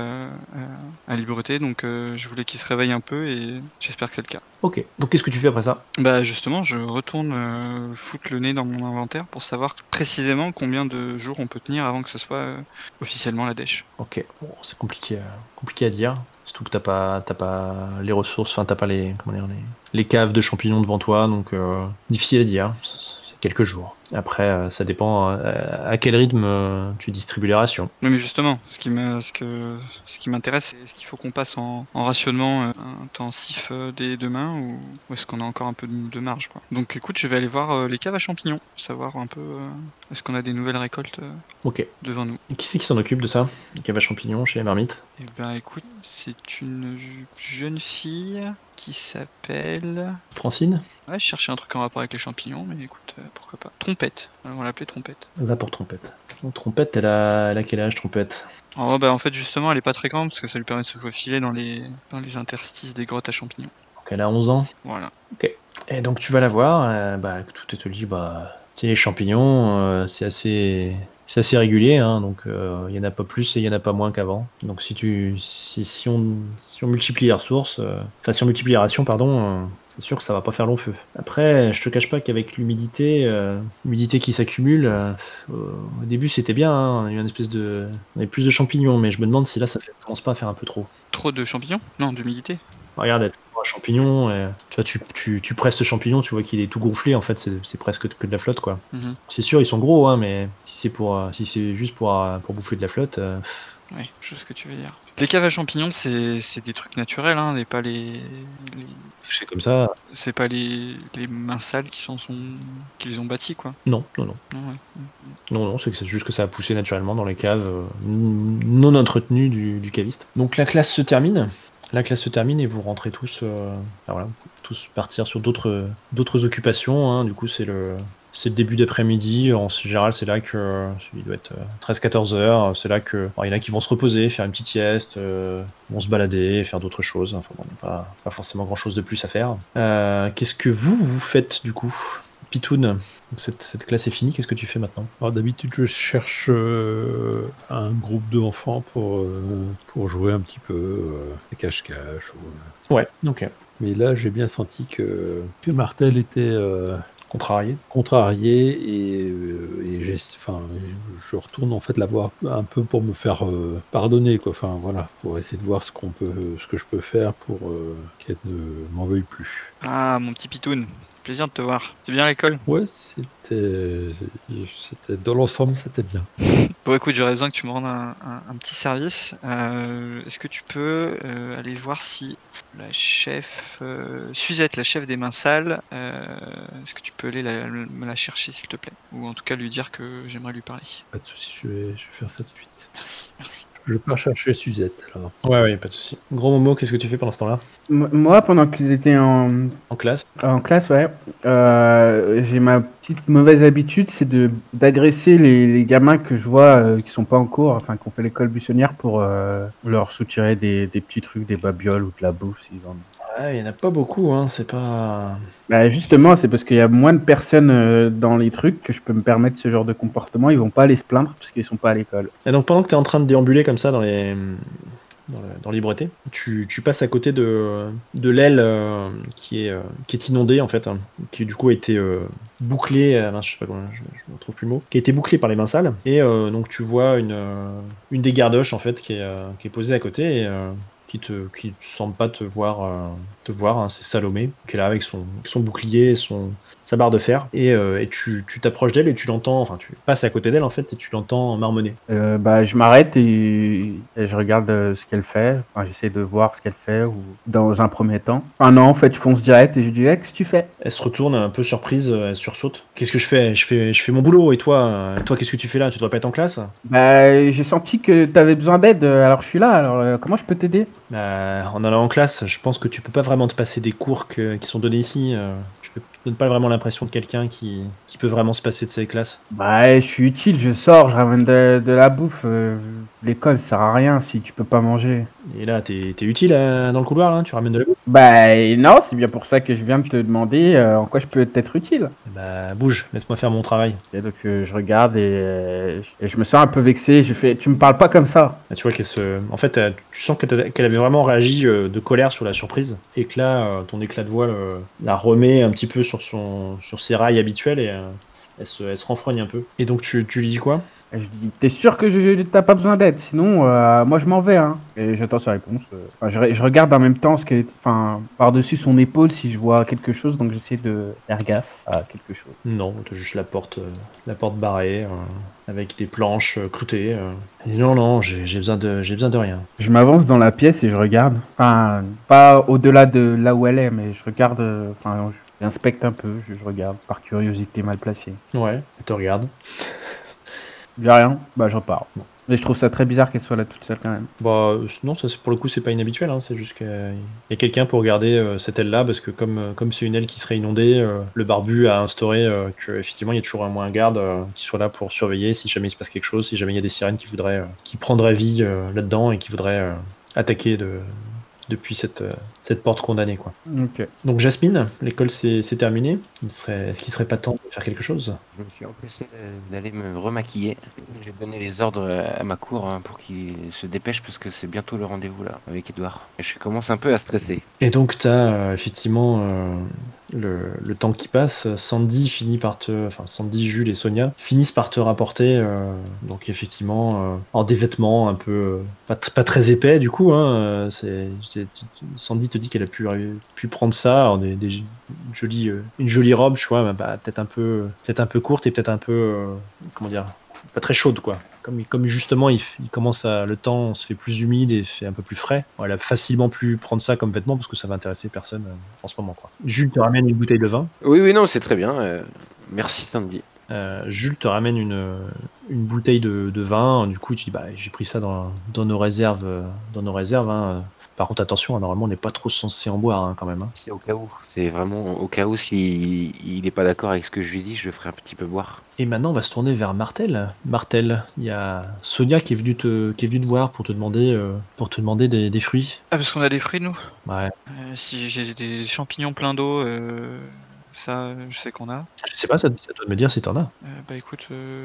à Libreté, donc je voulais qu'il se réveille un peu et j'espère que c'est le cas. Ok, donc qu'est-ce que tu fais après ça? Bah justement, je retourne foutre le nez dans mon inventaire pour savoir précisément combien de jours on peut tenir avant que ce soit officiellement la dèche. Ok, bon, c'est compliqué à dire. Surtout que t'as pas les ressources, enfin t'as pas les caves de champignons devant toi, donc difficile à dire. C'est quelques jours. Après, ça dépend à quel rythme tu distribues les rations. Oui, mais justement, ce qui m'intéresse, c'est est-ce qu'il faut qu'on passe en rationnement intensif dès demain ou est-ce qu'on a encore un peu de marge, quoi. Donc écoute, je vais aller voir les caves à champignons, savoir un peu est-ce qu'on a des nouvelles récoltes devant nous. Et qui c'est qui s'en occupe de ça? Les caves à champignons chez les marmites? Eh ben écoute, c'est une jeune fille qui s'appelle... Francine? Ouais, je cherchais un truc en rapport avec les champignons, mais écoute, pourquoi pas. Trompette, on va l'appeler Trompette. Va pour Trompette. Donc, Trompette, elle a quel âge, Trompette? Oh bah en fait justement elle est pas très grande parce que ça lui permet de se faufiler dans les interstices des grottes à champignons. Donc elle a 11 ans? Voilà. Ok. Et donc tu vas la voir, tout te dit, tu sais, les champignons, c'est assez régulier, hein, donc il y en a pas plus et il y en a pas moins qu'avant. Donc si on multiplie les ressources, si on multiplie les rations, pardon, c'est sûr que ça va pas faire long feu. Après, je te cache pas qu'avec l'humidité qui s'accumule, au début c'était bien, hein, il y a on avait plus de champignons, mais je me demande si là commence pas à faire un peu trop. Trop de champignons? Non, d'humidité. Regarde, t'as un champignon, et, tu presses ce champignon, tu vois qu'il est tout gonflé, en fait, c'est presque que de la flotte, quoi. Mhm. C'est sûr, ils sont gros, hein, mais si c'est juste pour bouffer de la flotte, Ouais, je sais ce que tu veux dire. Les caves à champignons, c'est des trucs naturels, hein, et pas les... c'est comme ça. C'est pas les mains sales qui les ont bâtis, quoi. Non. Non, ouais. Non, c'est juste que ça a poussé naturellement dans les caves non entretenues du caviste. Donc la classe se termine. Et vous rentrez tous, tous partir sur d'autres occupations, hein. Du coup, c'est le début d'après-midi. En général, c'est là que il doit être 13-14 heures. C'est là que il y en a qui vont se reposer, faire une petite sieste, vont se balader, faire d'autres choses. Enfin, bon, pas forcément grand-chose de plus à faire. Qu'est-ce que vous faites du coup, Pitoun? Cette classe est finie. Qu'est-ce que tu fais maintenant? Alors d'habitude, je cherche un groupe d'enfants pour jouer un petit peu à cache-cache. Ouais, ok. Mais là, j'ai bien senti que Martel était contrarié et je retourne en fait la voir un peu pour me faire pardonner, quoi. Enfin voilà, pour essayer de voir ce que je peux faire pour qu'elle ne m'en veuille plus. Ah, mon petit Pitoun, plaisir de te voir. C'est bien à l'école? Ouais, c'était dans l'ensemble, c'était bien. Bon, écoute, j'aurais besoin que tu me rendes un petit service. Est-ce que tu peux aller voir si la chef Suzette, la chef des mains sales, est-ce que tu peux aller me la chercher, s'il te plaît? Ou en tout cas lui dire que j'aimerais lui parler. Pas de soucis, je vais faire ça tout de suite. Merci. Je pars chercher Suzette, alors. Ouais, pas de soucis. Gros Momo, qu'est-ce que tu fais pendant ce temps-là? Moi, pendant qu'ils étaient en classe, ouais, j'ai ma petite mauvaise habitude, c'est d'agresser les gamins que je vois qui sont pas en cours, enfin qui ont fait l'école buissonnière pour leur soutirer des petits trucs, des babioles ou de la bouffe s'ils en ont. Ouais, il y en a pas beaucoup, hein, c'est pas... Bah justement, c'est parce qu'il y a moins de personnes dans les trucs que je peux me permettre ce genre de comportement. Ils vont pas aller se plaindre parce qu'ils sont pas à l'école. Et donc pendant que tu es en train de déambuler comme ça dans Libreté, tu passes à côté de l'aile qui est inondée en fait, hein, qui du coup a été bouclée, je sais pas comment, je ne trouve plus le mot, qui a été bouclée par les mains sales, et donc tu vois une des gardoches en fait qui est posée à côté et qui semble pas te voir, hein, c'est Salomé qui est là avec son bouclier et sa barre de fer, et tu t'approches d'elle et tu l'entends, enfin tu passes à côté d'elle en fait et tu l'entends marmonner. Je m'arrête et je regarde ce qu'elle fait. Enfin, j'essaie de voir ce qu'elle fait ou dans un premier temps. Enfin non, en fait, je fonce direct et je dis qu'est-ce que tu fais? Elle se retourne un peu surprise, elle sursaute. Qu'est-ce que je fais? Je fais mon boulot, et toi qu'est-ce que tu fais là? Tu dois pas être en classe? J'ai senti que t'avais besoin d'aide, alors je suis là. Alors comment je peux t'aider? En allant en classe, je pense que tu peux pas vraiment te passer des cours qui sont donnés ici. Tu donnes pas vraiment l'impression de quelqu'un qui peut vraiment se passer de ses classes. Je suis utile, je sors, je ramène de la bouffe. L'école ça sert à rien si tu peux pas manger. Et là, t'es utile dans le couloir, là? Tu ramènes de la bouffe? Non, c'est bien pour ça que je viens de te demander en quoi je peux être utile. Bouge, laisse-moi faire mon travail. Et donc je regarde et je me sens un peu vexé. Je fais, tu me parles pas comme ça. Tu vois en fait, tu sens qu'elle avait vraiment réagi de colère sur la surprise, et que là, ton éclat de voix la remet un petit peu sur ses rails habituels, et elle se renfrogne un peu. Et donc tu lui dis quoi? Je dis, t'es sûr que t'as pas besoin d'aide? Sinon, moi je m'en vais, hein. Et j'attends sa réponse. Je regarde en même temps par-dessus son épaule si je vois quelque chose, donc j'essaie de faire gaffe à quelque chose. Non, t'as juste la porte barrée, avec les planches cloutées. Et non, j'ai besoin de rien. Je m'avance dans la pièce et je regarde. Enfin, pas au-delà de là où elle est, mais je regarde. J'inspecte un peu, je regarde par curiosité mal placée. Ouais, elle te regarde. J'ai rien, je repars. Bon. Mais je trouve ça très bizarre qu'elle soit là toute seule quand même. Non, ça pour le coup c'est pas inhabituel, hein, c'est juste qu'il y a quelqu'un pour garder cette aile-là, parce que comme c'est une aile qui serait inondée, le barbu a instauré qu'effectivement il y a toujours un garde qui soit là pour surveiller si jamais il se passe quelque chose, si jamais il y a des sirènes qui prendraient vie là-dedans et qui voudraient attaquer de depuis cette porte condamnée, quoi. Ok. Donc Jasmine, l'école c'est terminé. Est-ce qu'il serait pas temps de faire quelque chose? Je me suis empressé d'aller me remaquiller. J'ai donné les ordres à ma cour pour qu'ils se dépêchent parce que c'est bientôt le rendez-vous là avec Edouard. Et je commence un peu à stresser. Et donc t'as effectivement le temps qui passe, Sandy, Jules et Sonia finissent par te rapporter, donc effectivement en des vêtements un peu pas très épais du coup, hein, Sandy te dit qu'elle a pu prendre ça en une jolie robe, je vois, peut-être un peu courte et peut-être un peu comment dire, pas très chaude quoi. Comme justement il commence le temps se fait plus humide et fait un peu plus frais, elle a facilement pu prendre ça comme vêtement parce que ça va intéresser personne en ce moment, quoi. Jules te ramène une bouteille de vin. Oui, non, c'est très bien. Merci Sandy. Jules te ramène une bouteille de vin. Du coup, tu dis j'ai pris ça dans nos réserves, hein. Par contre, attention, normalement, on n'est pas trop censé en boire, hein, quand même, hein. C'est au cas où. C'est vraiment au cas où s'il n'est pas d'accord avec ce que je lui dis, je le ferai un petit peu boire. Et maintenant, on va se tourner vers Martel. Martel, il y a Sonia qui est venue te voir pour te demander des fruits. Ah, parce qu'on a des fruits, nous. Ouais. Si j'ai des champignons plein d'eau, ça, je sais qu'on a. Je sais pas, ça doit me dire si t'en as. Bah écoute,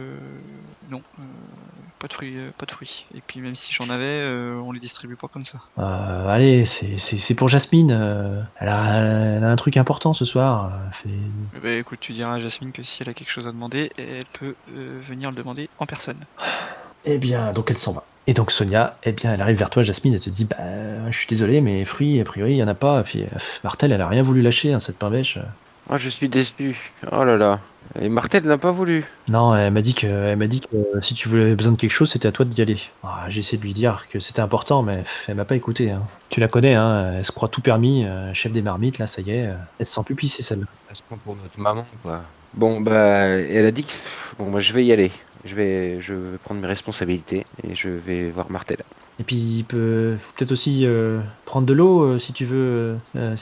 non, pas de fruits. Et puis même si j'en avais, on les distribue pas comme ça. Allez, c'est pour Jasmine. Elle a un truc important ce soir. Bah écoute, tu diras à Jasmine que si elle a quelque chose à demander, elle peut venir le demander en personne. Eh bien, donc elle s'en va. Et donc Sonia, eh bien, elle arrive vers toi, Jasmine, elle te dit je suis désolé, mais fruits, a priori, il y en a pas. Et puis Martel, elle a rien voulu lâcher, hein, cette pain bêche. Oh, je suis déçu. Oh là là. Et Martel n'a pas voulu. Non, elle m'a dit que si tu avais besoin de quelque chose, c'était à toi d'y aller. J'ai essayé de lui dire que c'était important, mais elle m'a pas écouté, hein. Tu la connais, hein, elle se croit tout permis, chef des marmites, là, ça y est, elle se sent plus pisser, celle-là. Elle se prend pour notre maman, quoi. Bon, elle a dit que je vais y aller. Je vais prendre mes responsabilités et je vais voir Martel. Et puis faut peut-être aussi prendre de l'eau si tu veux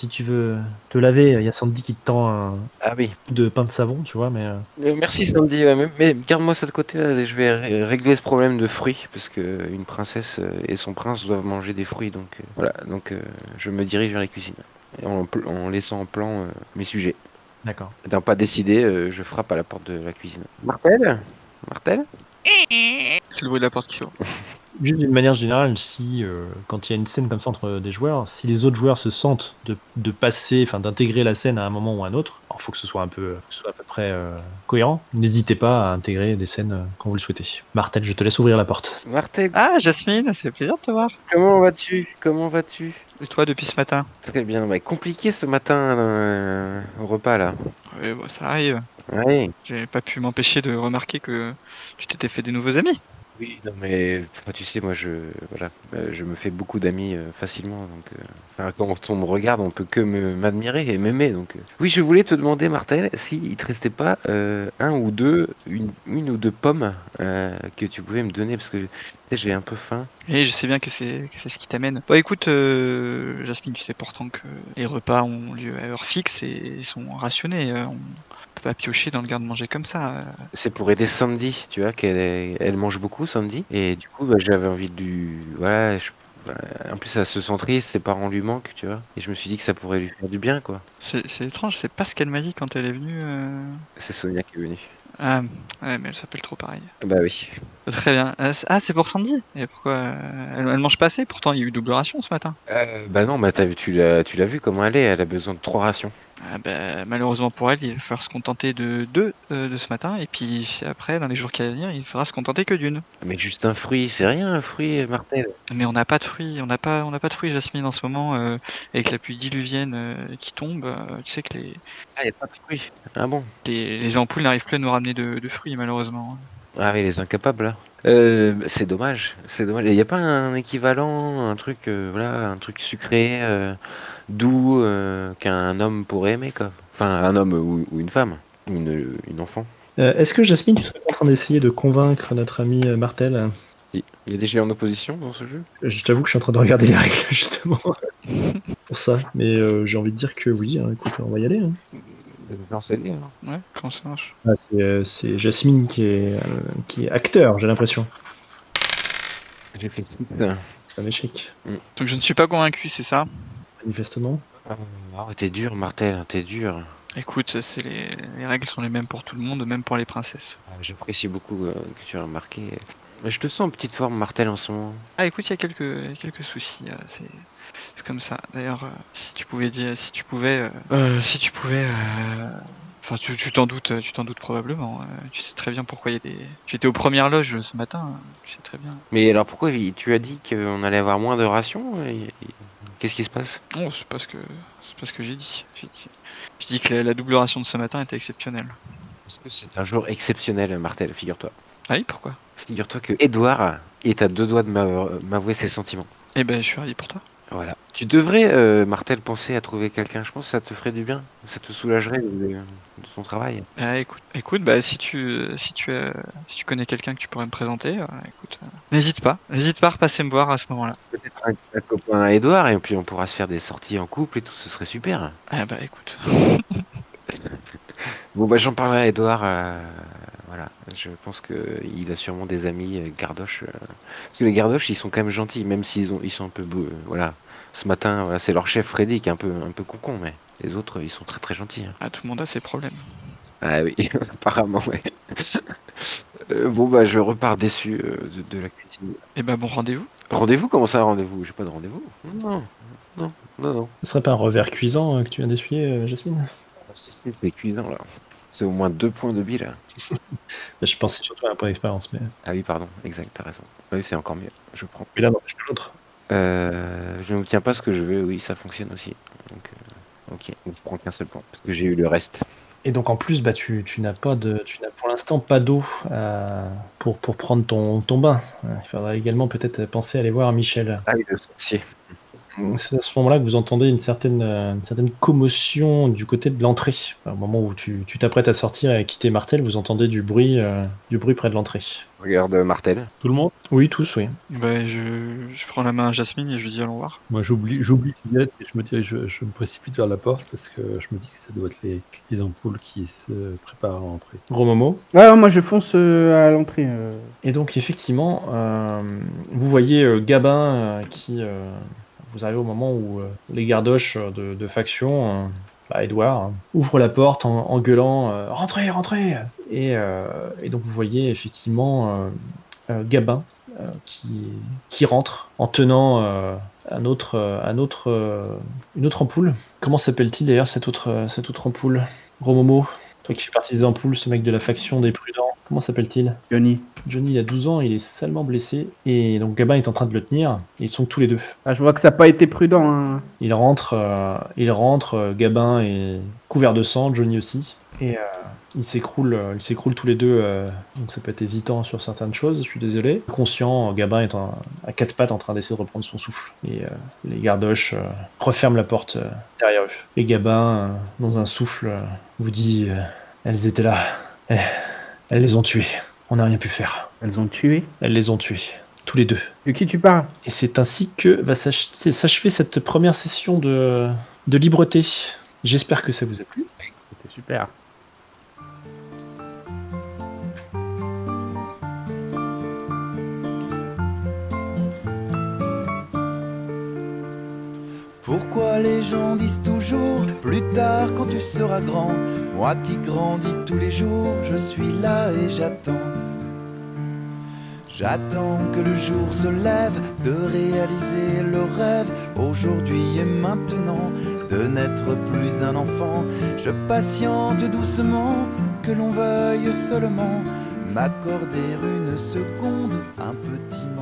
te laver. Il y a Sandy qui te tend un coup de pain de savon, tu vois, mais merci Sandy, mais garde-moi ça de côté là, je vais régler ce problème de fruits parce que une princesse et son prince doivent manger des fruits, donc voilà, je me dirige vers la cuisine en laissant en plan mes sujets. D'accord. N'étant pas décidé, je frappe à la porte de la cuisine. Martel. C'est le bruit de la porte qui s'ouvre. Juste d'une manière générale, si quand il y a une scène comme ça entre des joueurs, si les autres joueurs se sentent de passer, enfin d'intégrer la scène à un moment ou à un autre, il faut que ce soit à peu près cohérent. N'hésitez pas à intégrer des scènes quand vous le souhaitez. Martel, je te laisse ouvrir la porte. Martel. Ah, Jasmine, c'est plaisir de te voir. Comment vas-tu? Et toi depuis ce matin? Très bien, compliqué ce matin au repas là. Oui, bah, ça arrive. Ouais. J'ai pas pu m'empêcher de remarquer que tu t'étais fait des nouveaux amis. Oui, non mais tu sais, moi je me fais beaucoup d'amis facilement, donc quand on me regarde, on peut que m'admirer et m'aimer. Donc oui, je voulais te demander, Martel, s'il te restait pas une ou deux pommes que tu pouvais me donner parce que tu sais, j'ai un peu faim. Et je sais bien que c'est ce qui t'amène. Bah écoute, Jasmine, tu sais pourtant que les repas ont lieu à heure fixe et sont rationnés. On peut pas piocher dans le garde-manger comme ça. C'est pour aider Sandy, tu vois, elle mange beaucoup, Sandy, et du coup, j'avais envie en plus, elle se sent triste, ses parents lui manquent, tu vois, et je me suis dit que ça pourrait lui faire du bien, quoi. C'est étrange, c'est pas ce qu'elle m'a dit quand elle est venue. C'est Sonia qui est venue. Ah, ouais, mais elle s'appelle trop pareil. Bah oui. Très bien. Ah, c'est pour Sandy. Et pourquoi elle mange pas assez? Pourtant, il y a eu double ration ce matin. Bah non, tu l'as vu comment elle a besoin de 3 rations. Ah bah, malheureusement pour elle, il va falloir se contenter de 2 de ce matin, et puis après, dans les jours qui vont venir, il faudra se contenter que d'une. Mais juste un fruit, c'est rien un fruit, Martel. Mais on n'a pas de fruits, on n'a pas de fruits, Jasmine, en ce moment, avec la pluie diluvienne qui tombe, tu sais que Ah, y a pas de fruits. Ah bon? les ampoules n'arrivent plus à nous ramener de fruits, malheureusement. Ah oui, les incapables là. C'est dommage, c'est dommage. Il n'y a pas un équivalent, un truc, un truc sucré, doux, qu'un homme pourrait aimer, quoi. Enfin, un homme ou une femme, ou une enfant. Est-ce que Jasmine, tu serais pas en train d'essayer de convaincre notre ami Martel? Si. Il y a des jets en opposition dans ce jeu? Je t'avoue que je suis en train de regarder les règles, justement, pour ça. Mais j'ai envie de dire que oui, hein, écoute, on va y aller. Hein. Ouais, comment ça marche? C'est Jasmine qui est acteur, j'ai l'impression. J'ai fait C'est un échec. Donc je ne suis pas convaincu, c'est ça? Manifestement. T'es dur, Martel, t'es dur. Écoute, les règles sont les mêmes pour tout le monde, même pour les princesses. J'apprécie beaucoup que tu aies remarqué. Je te sens en petite forme, Martel, en ce moment. Ah écoute, il y a quelques soucis, c'est comme ça. D'ailleurs, si tu pouvais, enfin tu t'en doutes probablement. Tu sais très bien pourquoi il y a des. J'étais aux premières loges ce matin, tu sais très bien. Mais alors pourquoi tu as dit qu'on allait avoir moins de rations Qu'est-ce qui se passe? Non, c'est pas ce que j'ai dit. Je dis que la double ration de ce matin était exceptionnelle. Parce que c'est un jour exceptionnel, Martel, figure-toi. Ah oui, pourquoi? Figure-toi que Edouard est à 2 doigts de m'avouer ses sentiments. Eh ben, je suis ravi pour toi. Voilà. Tu devrais, Martel, penser à trouver quelqu'un. Je pense que ça te ferait du bien. Ça te soulagerait de ton travail. Ah, écoute, bah si tu connais quelqu'un que tu pourrais me présenter, écoute, n'hésite pas à repasser me voir à ce moment-là. Peut-être un copain à Edouard, et puis on pourra se faire des sorties en couple et tout, ce serait super. Ah bah écoute. Bon bah j'en parlerai à Edouard. Voilà, je pense qu'il a sûrement des amis gardoches. Parce que les gardoches, ils sont quand même gentils, même ils sont un peu beaux. Voilà. Ce matin, voilà, c'est leur chef Freddy qui est un peu concon, mais les autres, ils sont très très gentils. Ah, tout le monde a ses problèmes. Ah oui, apparemment, ouais. Bon bah je repars déçu de la cuisine. Et bah bon rendez-vous. Rendez-vous? Comment ça, rendez-vous? J'ai pas de rendez-vous. Non. Ce serait pas un revers cuisant que tu viens d'essuyer, Jasmine? C'est cuisant là. C'est au moins 2 points de bille là. Je pensais surtout à un point d'expérience, mais. Ah oui, pardon, exact, t'as raison. Oui, c'est encore mieux, je prends. Mais là, non, je l'autre. Je n'obtiens pas ce que je veux, oui, ça fonctionne aussi. Donc, ok, donc je prends qu'un seul point, parce que j'ai eu le reste. Et donc en plus, bah, tu n'as pour l'instant pas d'eau pour prendre ton bain. Il faudra également peut-être penser à aller voir Michel. Ah oui, le sorcier. C'est à ce moment-là que vous entendez une certaine commotion du côté de l'entrée. Au moment où tu t'apprêtes à sortir et à quitter Martel, vous entendez du bruit près de l'entrée. Regarde Martel. Tout le monde? Oui, tous, oui. Bah je prends la main à Jasmine et je lui dis allons voir. Moi j'oublie Juliette et je me précipite vers la porte parce que je me dis que ça doit être les ampoules qui se préparent à entrer. Gros Momo. Ouais, moi je fonce à l'entrée. Et donc effectivement, vous voyez Gabin qui... vous arrivez au moment où les gardoches de faction, Edouard, ouvre la porte en gueulant « Rentrez, rentrez !» Et donc vous voyez effectivement Gabin qui rentre en tenant une autre ampoule. Comment s'appelle-t-il d'ailleurs cette autre ampoule? Gros Momo, toi qui fais partie des ampoules, ce mec de la faction des prudents, comment s'appelle-t-il? Johnny. Johnny, il a 12 ans, il est salement blessé, et donc Gabin est en train de le tenir, et ils sont tous les deux. Ah, je vois que ça n'a pas été prudent. Hein. Il rentre, Gabin est couvert de sang, Johnny aussi, et ils s'écroulent tous les deux, donc ça peut être hésitant sur certaines choses, je suis désolé. Conscient, Gabin est à 4 pattes en train d'essayer de reprendre son souffle, et les gardoches referment la porte derrière eux. Et Gabin, dans un souffle, vous dit elles étaient là, elles les ont tués. On n'a rien pu faire. Elles ont tué? Elles les ont tués. Tous les deux. De qui tu parles? Et c'est ainsi que va s'achever cette première session de libreté. J'espère que ça vous a plu. C'était super. Pourquoi les gens disent toujours plus tard quand tu seras grand? Moi qui grandis tous les jours, je suis là et j'attends. J'attends que le jour se lève, de réaliser le rêve, aujourd'hui et maintenant, de n'être plus un enfant. Je patiente doucement, que l'on veuille seulement m'accorder une seconde, un petit